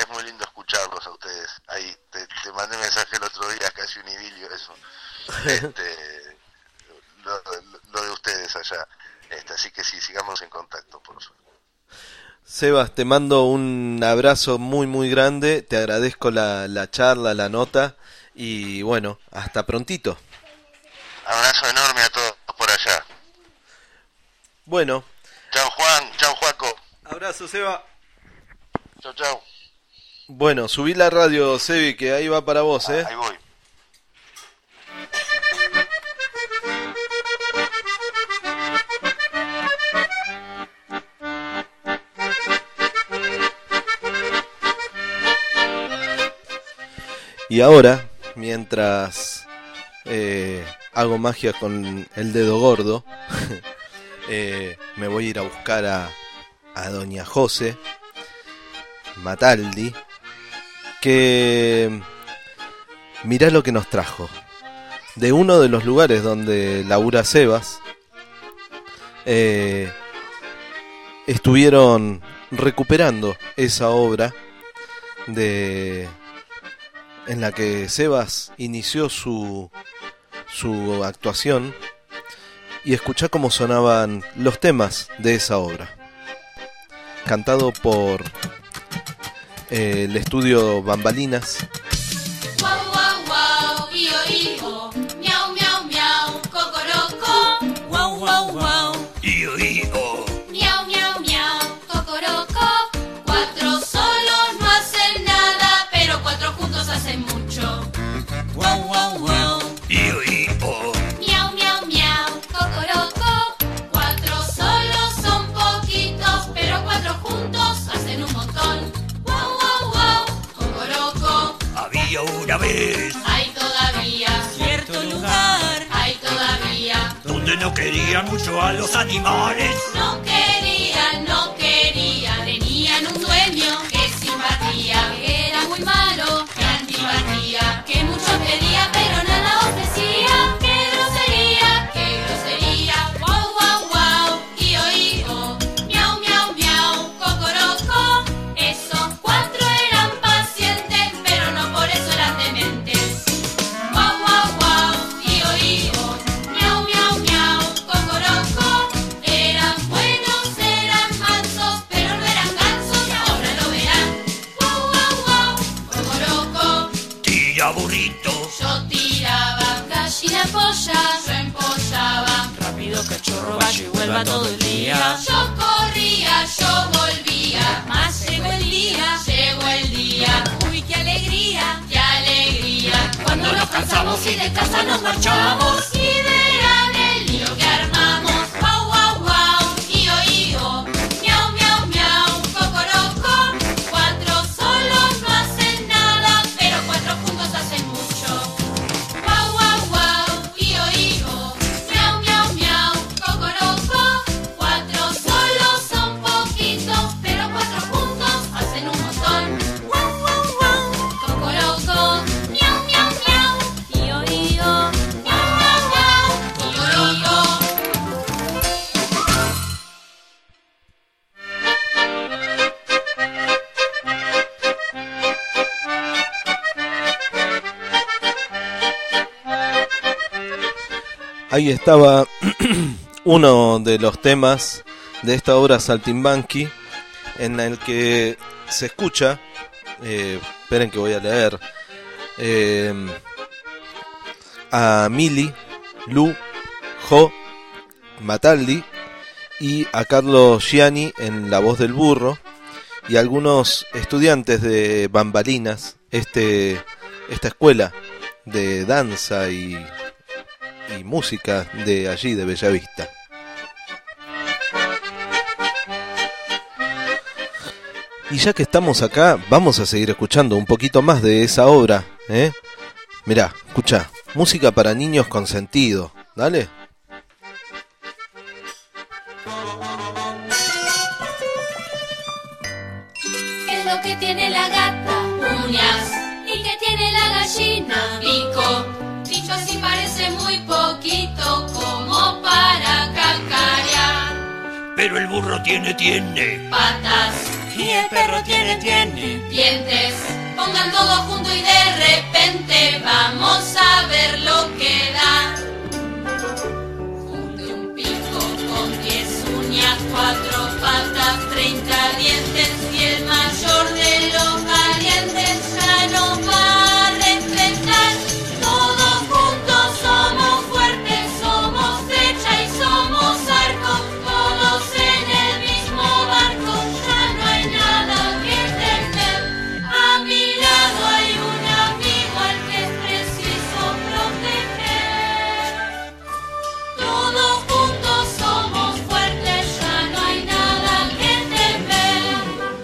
es muy lindo escucharlos a ustedes. Ahí te, te mandé mensaje el otro día, casi un idilio eso. Este, lo, lo, lo de ustedes allá. Este, así que sí, sigamos en contacto, por suerte. Sebas, te mando un abrazo muy muy grande, te agradezco la, la charla, la nota y bueno, hasta prontito. Abrazo enorme a todos por allá. Bueno. Chao Juan, chao Juaco. Abrazo Seba. Chao, chao. Bueno, subí la radio, Sebi, que ahí va para vos, ¿eh? Ahí voy. Y ahora, mientras eh, hago magia con el dedo gordo, eh, me voy a ir a buscar a, a Doña José Mataldi, que mirá lo que nos trajo. De uno de los lugares donde labura Sebas, eh, estuvieron recuperando esa obra de... en la que Sebas inició su, su actuación, y escuchá cómo sonaban los temas de esa obra, cantado por eh, el estudio Bambalinas. Guau, guau, guau, io, io, miau, miau, miau, cocoroco. Guau, guau, guau, io, io, miau, miau, miau, cocoroco. Cuatro solos no hacen nada, pero cuatro juntos hacen mucho. guau, guau, guau, Io, io, miau, miau, miau, cocoroco. Cuatro solos son poquitos, pero cuatro juntos hacen un montón. Guau, guau, guau, cocoroco. había una vez Hay todavía cierto lugar hay todavía. donde no querían mucho a los animales. No querían, no querían. Tenían un dueño que simpatía, que era muy malo, que antipatía, que mucho pedía pero nada ofrecía. ¡Qué grosería, qué grosería! ¡Guau, guau, guau! ¡Io, io! ¡Miau, miau, miau! ¡Cocoroco! Esos cuatro eran pacientes, pero no por eso eran dementes. ¡Guau, guau, guau! ¡Io, io! ¡Miau, miau, miau! ¡Cocoroco! Eran buenos, eran mansos, pero no eran gansos, ahora lo verán. ¡Guau, guau, guau! ¡Cocoroco! Tira burrito, Yo tiraba gallina polla, yo empollaba. rápido cachorro, vaya y vuelva todo el día. Yo corría, yo volvía. Más llegó el día, llegó el día. Uy, qué alegría, qué alegría. Cuando nos cansamos y de casa nos marchamos. Y verán el lío que armamos. Guau, guau, guau, io, io. Miau, miau, miau, cocoroco. Cuatro solos no hacen nada, pero cuatro juntos hacen mucho. Guau, guau, guau, io, io. Miau, miau, miau, cocoroco. Cuatro solos son poquitos, pero cuatro juntos hacen un montón. Guau, guau, guau, cocoroco. Miau, miau, miau, io, io. Miau, miau, miau, cocoroco. Ahí estaba uno de los temas de esta obra Saltimbanqui, en el que se escucha, eh, esperen que voy a leer, eh, a Mili, Lu, Jo, Mataldi y a Carlos Gianni en la voz del burro, y algunos estudiantes de Bambalinas, este, esta escuela de danza y, y música de allí, de Bellavista. Y ya que estamos acá, vamos a seguir escuchando un poquito más de esa obra, ¿eh? Mirá, escuchá, música para niños con sentido, dale. ¿Qué es lo que tiene la gata? Uñas. ¿Y qué tiene la gallina? Pico. Dicho así parece muy poquito como para cacarear. pero el burro tiene, tiene patas. Y el perro tiene, tiene dientes. Pongan todo junto y de repente vamos a ver lo que da. Junte un pico con diez uñas, cuatro patas, treinta dientes y el mayor de los valientes ya no va a respetar. Todos juntos somos fuertes, somos flecha y somos arco, todos en el mismo barco, ya no hay nada que temer. A mi lado hay un amigo al que es preciso proteger. Todos juntos somos fuertes, ya no hay nada que temer.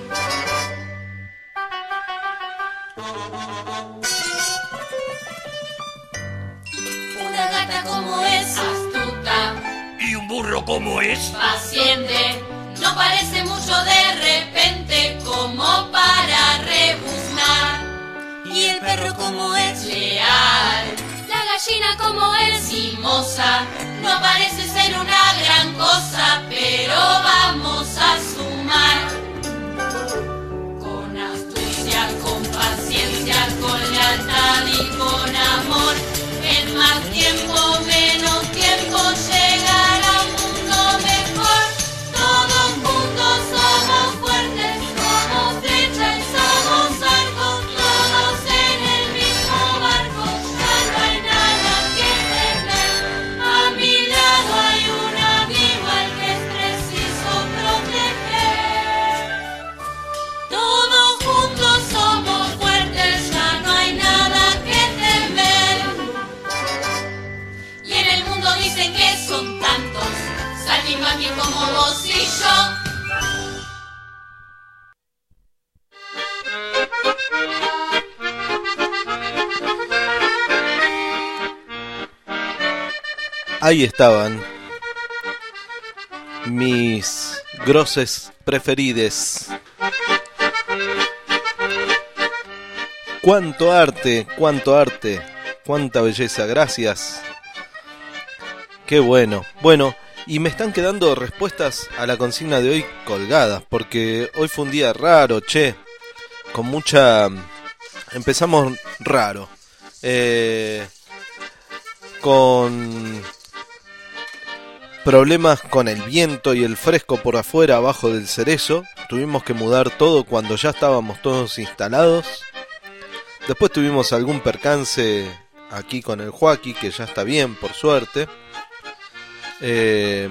Una gata como es astuta ¿Y un burro cómo es? paciente, no parece mucho de repente como para rebuznar. Y el perro como es leal, la gallina como es cimosa, no parece ser una gran cosa, pero vamos a sumar. Con astucia, con paciencia, con lealtad y con amor, en más tiempo, menos tiempo, llegar a un mundo mejor. Todos juntos somos fuertes, somos flecha y somos arco, todos en el mismo barco, ya no hay nada que temer. A mi lado hay un amigo al que es preciso proteger. Todos juntos somos fuertes, ya no hay nada que temer. Y en el mundo dicen que son tantos, saltimbanquis como vos y yo. Ahí estaban mis groses preferides. Cuánto arte, cuánto arte, cuánta belleza, gracias. Qué bueno. Bueno, y me están quedando respuestas a la consigna de hoy colgadas, porque hoy fue un día raro, che, con mucha... Empezamos raro, eh, con problemas con el viento y el fresco por afuera abajo del cerezo. Tuvimos que mudar todo cuando ya estábamos todos instalados. Después tuvimos algún percance aquí con el Joaquí, que ya está bien, por suerte. Eh,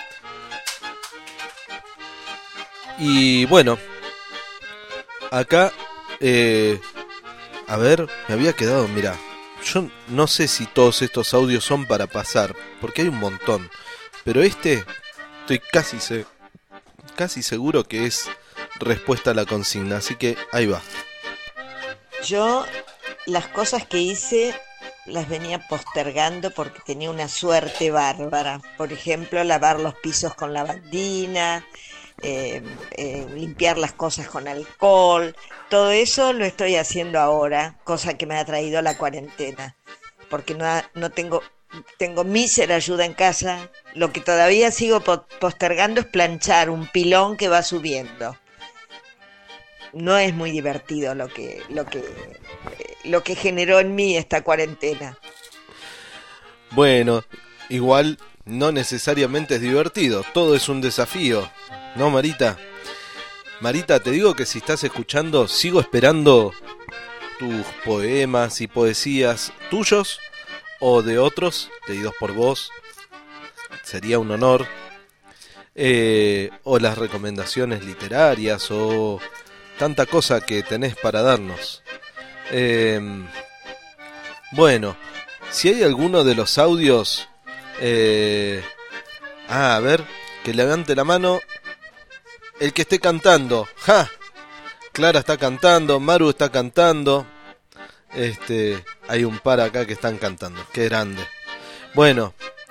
y bueno, acá, eh, a ver, me había quedado, mira, yo no sé si todos estos audios son para pasar, porque hay un montón, pero este estoy casi, se, casi seguro que es respuesta a la consigna, así que ahí va. Yo las cosas que hice las venía postergando porque tenía una suerte bárbara. Por ejemplo, lavar los pisos con lavandina, eh, eh, limpiar las cosas con alcohol. Todo eso lo estoy haciendo ahora, cosa que me ha traído la cuarentena. Porque no, no tengo, tengo mísera ayuda en casa. Lo que todavía sigo postergando es planchar un pilón que va subiendo. No es muy divertido lo que, lo que, lo que generó en mí esta cuarentena. Bueno, igual no necesariamente es divertido, todo es un desafío, ¿no, Marita? Marita, te digo que si estás escuchando, sigo esperando tus poemas y poesías tuyos o de otros, leídos por vos, sería un honor, eh, o las recomendaciones literarias o... tanta cosa que tenés para darnos. Eh, bueno, si hay alguno de los audios... Eh, ah, a ver, que levante la mano el que esté cantando. ¡Ja! Clara está cantando, Maru está cantando. Este, hay un par acá que están cantando. ¡Qué grande! Bueno,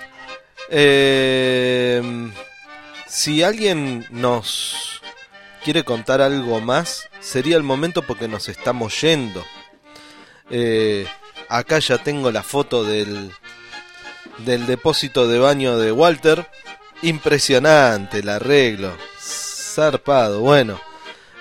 eh, si alguien nos... quiere contar algo más, sería el momento porque nos estamos yendo. Eh, acá ya tengo la foto del, del depósito de baño de Walter. Impresionante el arreglo. Zarpado. Bueno,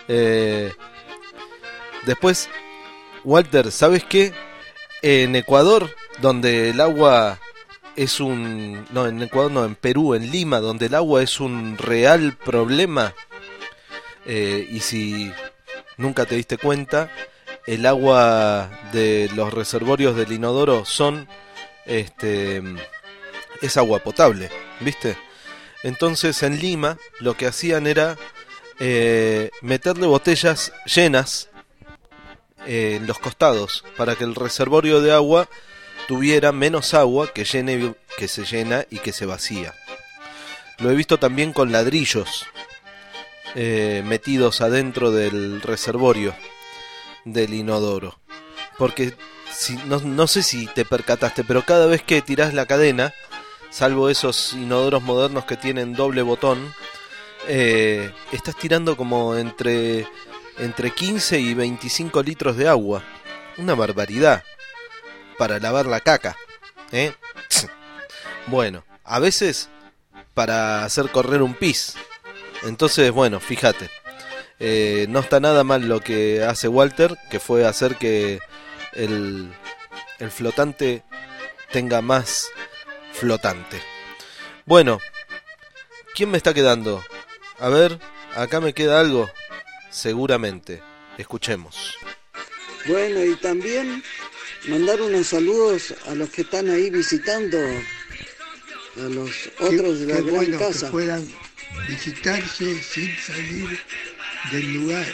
Eh, después, Walter, ¿sabes qué? En Ecuador, donde el agua es un... No, en Ecuador no, en Perú, en Lima, donde el agua es un real problema, eh, y si nunca te diste cuenta, el agua de los reservorios del inodoro son... este es agua potable, ¿viste? Entonces en Lima lo que hacían era eh, meterle botellas llenas eh, en los costados para que el reservorio de agua tuviera menos agua que, llene, que se llena y que se vacía. Lo he visto también con ladrillos eh, metidos adentro del reservorio del inodoro. Porque si, no, no sé si te percataste, pero cada vez que tirás la cadena, salvo esos inodoros modernos que tienen doble botón, eh, estás tirando como entre, entre quince y veinticinco litros de agua. Una barbaridad para lavar la caca, ¿eh? Bueno, a veces para hacer correr un pis. Entonces, bueno, fíjate, eh, no está nada mal lo que hace Walter, que fue hacer que el, el flotante tenga más flotante. Bueno, ¿quién me está quedando? A ver, acá me queda algo, seguramente. Escuchemos. Bueno, y también mandar unos saludos a los que están ahí visitando, a los otros de la qué gran bueno casa. Que puedan visitarse sin salir del lugar.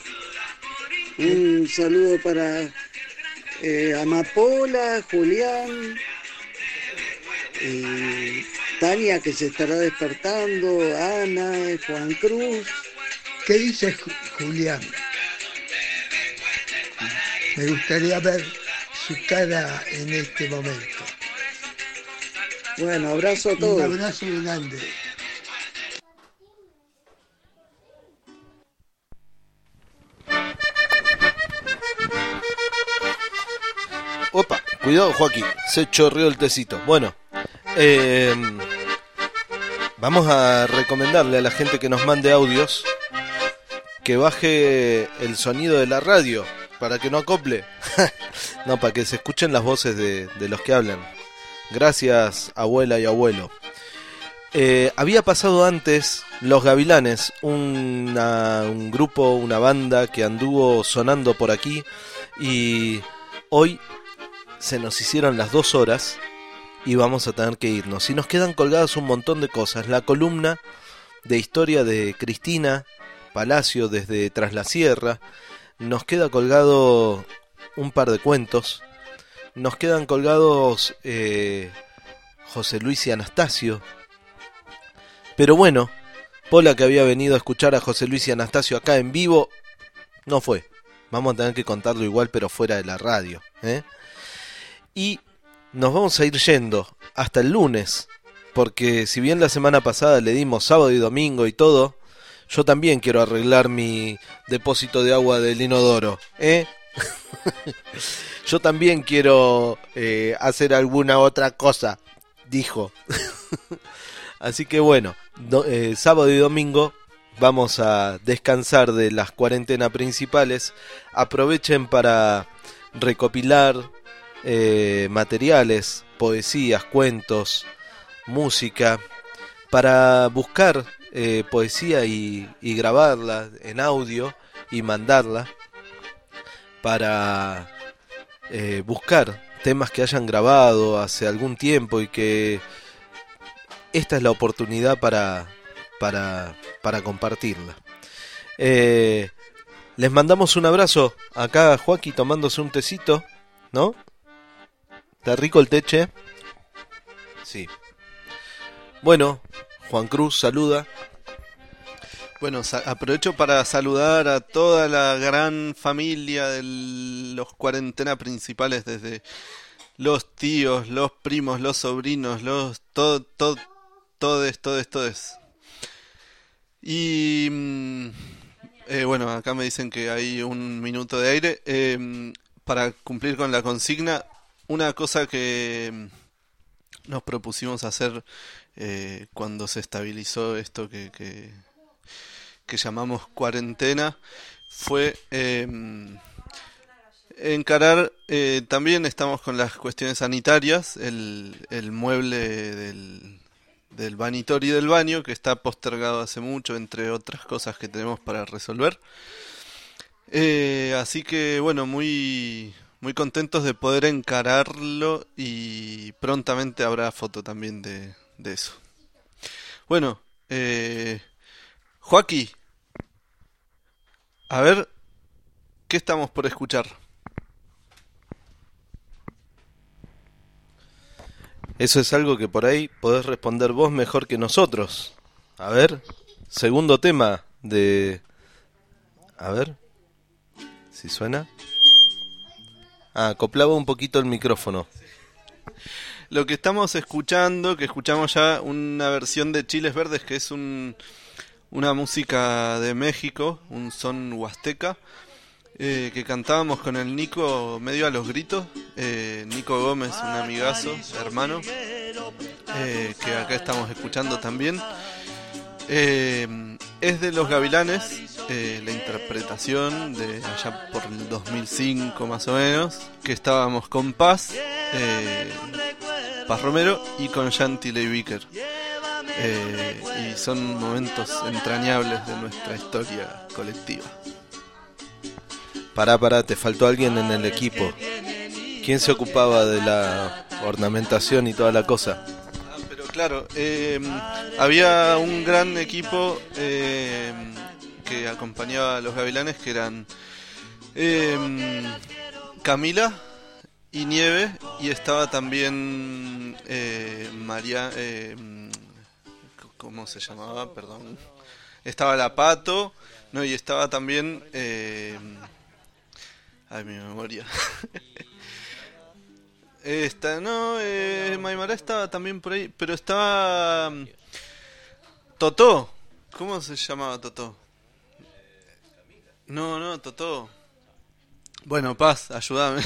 Un saludo para eh, Amapola, Julián, eh, Tania, que se estará despertando, Ana, Juan Cruz. ¿Qué dice Julián? Me gustaría ver su cara en este momento. Bueno, abrazo a todos. Un abrazo grande. Opa, cuidado, Joaquín, se chorreó el tecito. Bueno, eh, vamos a recomendarle a la gente que nos mande audios que baje el sonido de la radio para que no acople. No, para que se escuchen las voces de, de los que hablan. Gracias, abuela y abuelo. Eh, había pasado antes Los Gavilanes, una, un grupo, una banda que anduvo sonando por aquí, y hoy se nos hicieron las dos horas y vamos a tener que irnos. Y nos quedan colgadas un montón de cosas. La columna de historia de Cristina Palacio desde Tras la Sierra. Nos queda colgado un par de cuentos. Nos quedan colgados eh, José Luis y Anastasio. Pero bueno, Pola, que había venido a escuchar a José Luis y Anastasio acá en vivo, no fue. Vamos a tener que contarlo igual, pero fuera de la radio, ¿eh? Y nos vamos a ir yendo hasta el lunes, porque si bien la semana pasada le dimos sábado y domingo y todo, yo también quiero arreglar mi depósito de agua del inodoro, ¿eh? Yo también quiero eh, hacer alguna otra cosa, dijo. Así que bueno, do, eh, sábado y domingo vamos a descansar de las cuarentenas principales. Aprovechen para recopilar eh, materiales, poesías, cuentos, música, para buscar eh, poesía y, y grabarla en audio y mandarla, para eh, buscar temas que hayan grabado hace algún tiempo y que esta es la oportunidad para, para, para compartirla. Eh, les mandamos un abrazo. Acá Joaquín tomándose un tecito, ¿no? ¿Está rico el teche? Sí. Bueno, Juan Cruz saluda. Bueno, aprovecho para saludar a toda la gran familia de los cuarentena principales, desde los tíos, los primos, los sobrinos, los todo, todo, todes, todes, todes. Y eh, bueno, acá me dicen que hay un minuto de aire. Eh, para cumplir con la consigna, una cosa que nos propusimos hacer eh, cuando se estabilizó esto que... que que llamamos cuarentena fue eh, encarar, eh, también estamos con las cuestiones sanitarias, el, el mueble del, del vanitori del baño, que está postergado hace mucho, entre otras cosas que tenemos para resolver. Eh, así que bueno, muy, muy contentos de poder encararlo y prontamente habrá foto también de, de eso. Bueno, eh, Joaquín, a ver, ¿qué estamos por escuchar? Eso es algo que por ahí podés responder vos mejor que nosotros. A ver, segundo tema de... A ver, si suena. Ah, acoplaba un poquito el micrófono. Lo que estamos escuchando, que escuchamos ya una versión de Chiles Verdes, que es un, una música de México, un son huasteca, eh, que cantábamos con el Nico medio a los gritos. Eh, Nico Gómez, un amigazo, hermano, eh, que acá estamos escuchando también. Eh, es de Los Gavilanes, eh, la interpretación de allá por el dos mil cinco más o menos, que estábamos con Paz, eh, Paz Romero y con Shanti Leibiker. Eh, y son momentos entrañables de nuestra historia colectiva. Pará, pará, te faltó alguien en el equipo. ¿Quién se ocupaba de la ornamentación y toda la cosa? Ah, pero claro, eh, había un gran equipo eh, que acompañaba a Los Gavilanes, que eran eh, Camila y Nieve, y estaba también eh, María, eh, ¿cómo se llamaba? Perdón. Estaba la Pato, no, y estaba también, eh, ay, mi memoria. Esta, no, eh, Maymara estaba también por ahí, pero estaba um, Totó. ¿Cómo se llamaba Totó? No, no, Totó. Bueno, Paz, ayúdame.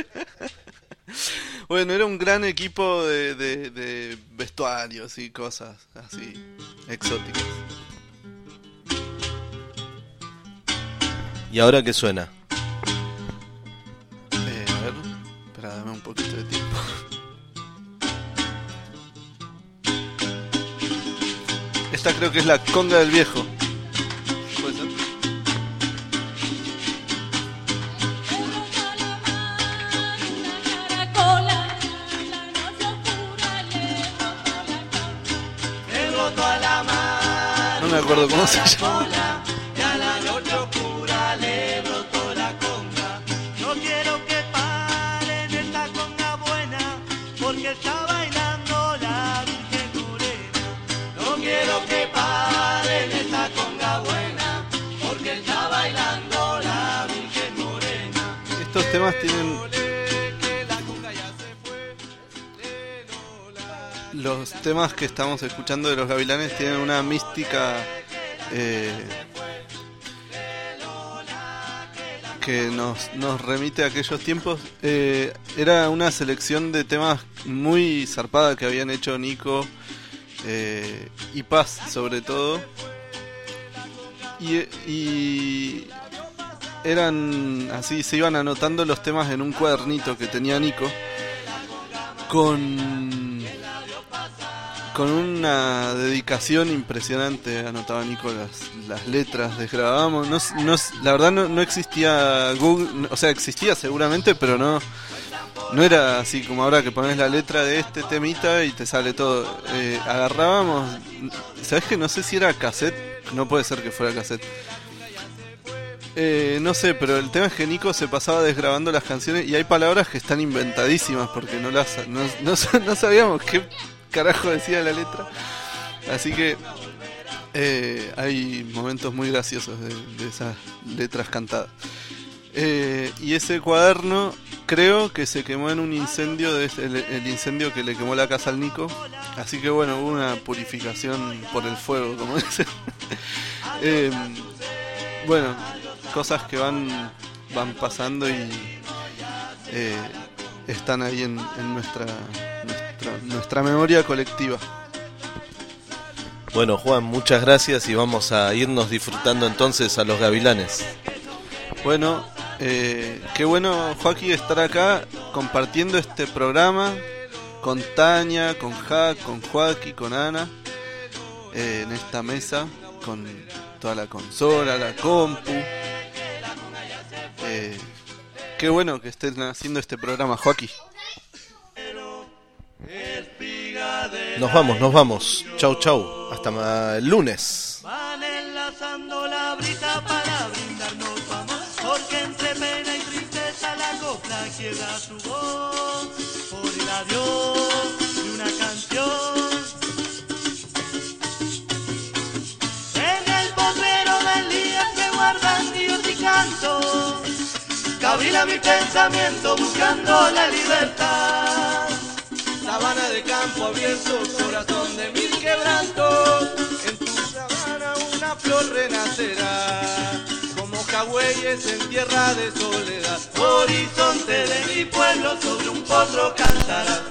Bueno, era un gran equipo de, de, de vestuarios y cosas así exóticas. ¿Y ahora qué suena? Eh, a ver, espera, dame un poquito de tiempo. Esta creo que es la conga del viejo. ¿Puede ser? No me acuerdo cómo se llama. Ya la noche oscura le brotó la conga. No quiero que paren esta conga buena, porque está bailando la Virgen Morena. No quiero que paren esta conga buena, porque está bailando la Virgen Morena. Estos temas tienen... Los temas que estamos escuchando de Los Gavilanes tienen una mística eh, que nos, nos remite a aquellos tiempos. Eh, era una selección de temas muy zarpada que habían hecho Nico eh, y Paz, sobre todo. Y, y eran así, se iban anotando los temas en un cuadernito que tenía Nico con... con una dedicación impresionante. Anotaba Nico las, las letras, desgrabábamos. No, no, la verdad no, no existía Google, o sea, existía seguramente, pero no no era así como ahora que pones la letra de este temita y te sale todo. Eh, agarrábamos, ¿sabes qué? No sé si era cassette, no puede ser que fuera cassette. Eh, no sé, pero el tema es que Nico se pasaba desgrabando las canciones y hay palabras que están inventadísimas porque no las no, no, no sabíamos qué carajo decía la letra. Así que eh, hay momentos muy graciosos de, de esas letras cantadas. Eh, y ese cuaderno creo que se quemó en un incendio, de el, el incendio que le quemó la casa al Nico. Así que bueno, hubo una purificación por el fuego, como dicen. eh, bueno, cosas que van van pasando y eh, están ahí en, en nuestra, nuestra nuestra memoria colectiva. Bueno, Juan, muchas gracias y vamos a irnos disfrutando entonces a los Gavilanes. Bueno, eh, qué bueno, Joaquín, estar acá compartiendo este programa con Tania, con Jack, con Joaquín, con Ana, eh, en esta mesa, con toda la consola, la compu. Eh, qué bueno que estén haciendo este programa, Joaquín. Nos vamos, nos vamos. Chau, chau. Hasta el lunes. Van enlazando la brisa para brindarnos amor, porque entre pena y tristeza la copla quiebra su voz por el adiós de una canción. En el potrero del día se guardan Dios y canto, cabila mi pensamiento buscando la libertad. Sabana de campo abierto, corazón de mil quebrantos, en tu sabana una flor renacerá, como jagüeyes en tierra de soledad. Horizonte de mi pueblo sobre un potro cantará.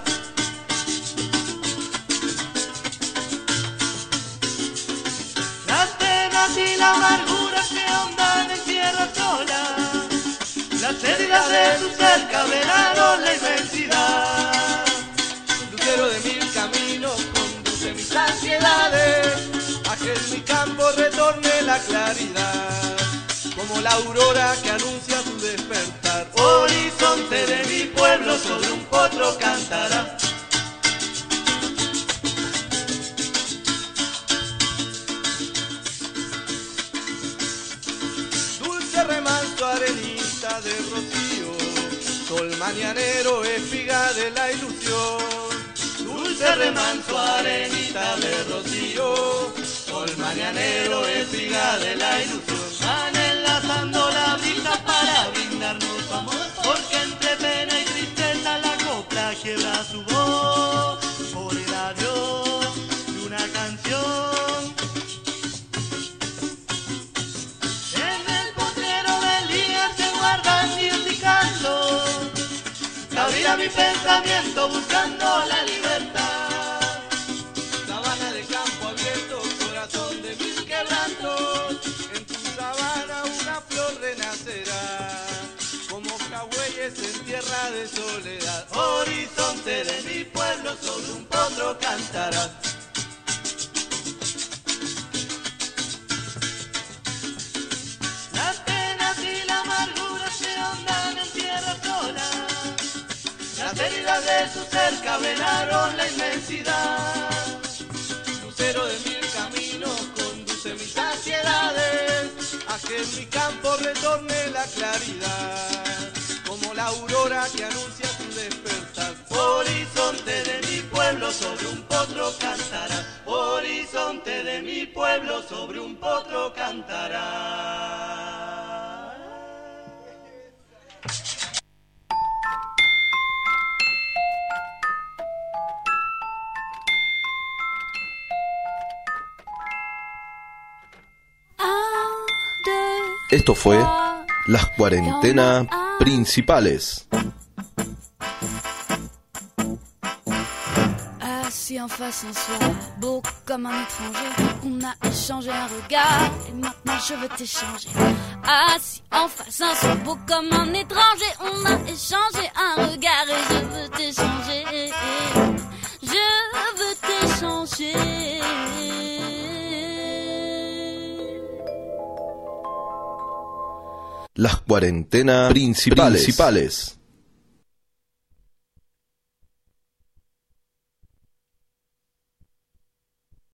Las penas y la amargura se ahondan en tierra sola, las heridas de tu cerca velaron la inmensidad. De mil caminos conduce mis ansiedades, a que en mi campo retorne la claridad, como la aurora que anuncia su despertar. Horizonte de mi pueblo sobre un potro cantará. Dulce remanso, arenita de rocío, sol mañanero, espiga de la ilusión. Dulce remanso, arenita de rocío, sol mañanero, espiga de la ilusión. Van enlazando la brisa para brindarnos su amor, porque entre pena y tristeza la copla quiebra su voz por el adiós de una canción. En el potrero del día se guardan Dios y canto, cabida mi pensamiento buscando la libertad. Sabana de campo abierto, corazón de mil quebrantos, en tu sabana una flor renacerá, como jagüeyes en tierra de soledad. Horizonte de mi pueblo sobre un potro cantará. Las penas y la amargura se ahondan en tierra sola, las heridas de su cerca velaron la inmensidad. Lucero de mil caminos conduce mis ansiedades, a que en mi campo retorne la claridad, como la aurora que anuncia su despertar. Horizonte de mi pueblo sobre un potro cantará. Horizonte de mi pueblo sobre un potro cantará. Esto fue Las Cuarentenas Principales. Assis en face en soi, beau comme un étranger, on a échangé un regard et maintenant je veux t'échanger. Assis en face en soi, beau comme un étranger, on a échangé un regard et je veux t'échanger. Je veux t'échanger. Las Cuarentenas Principales. Principales.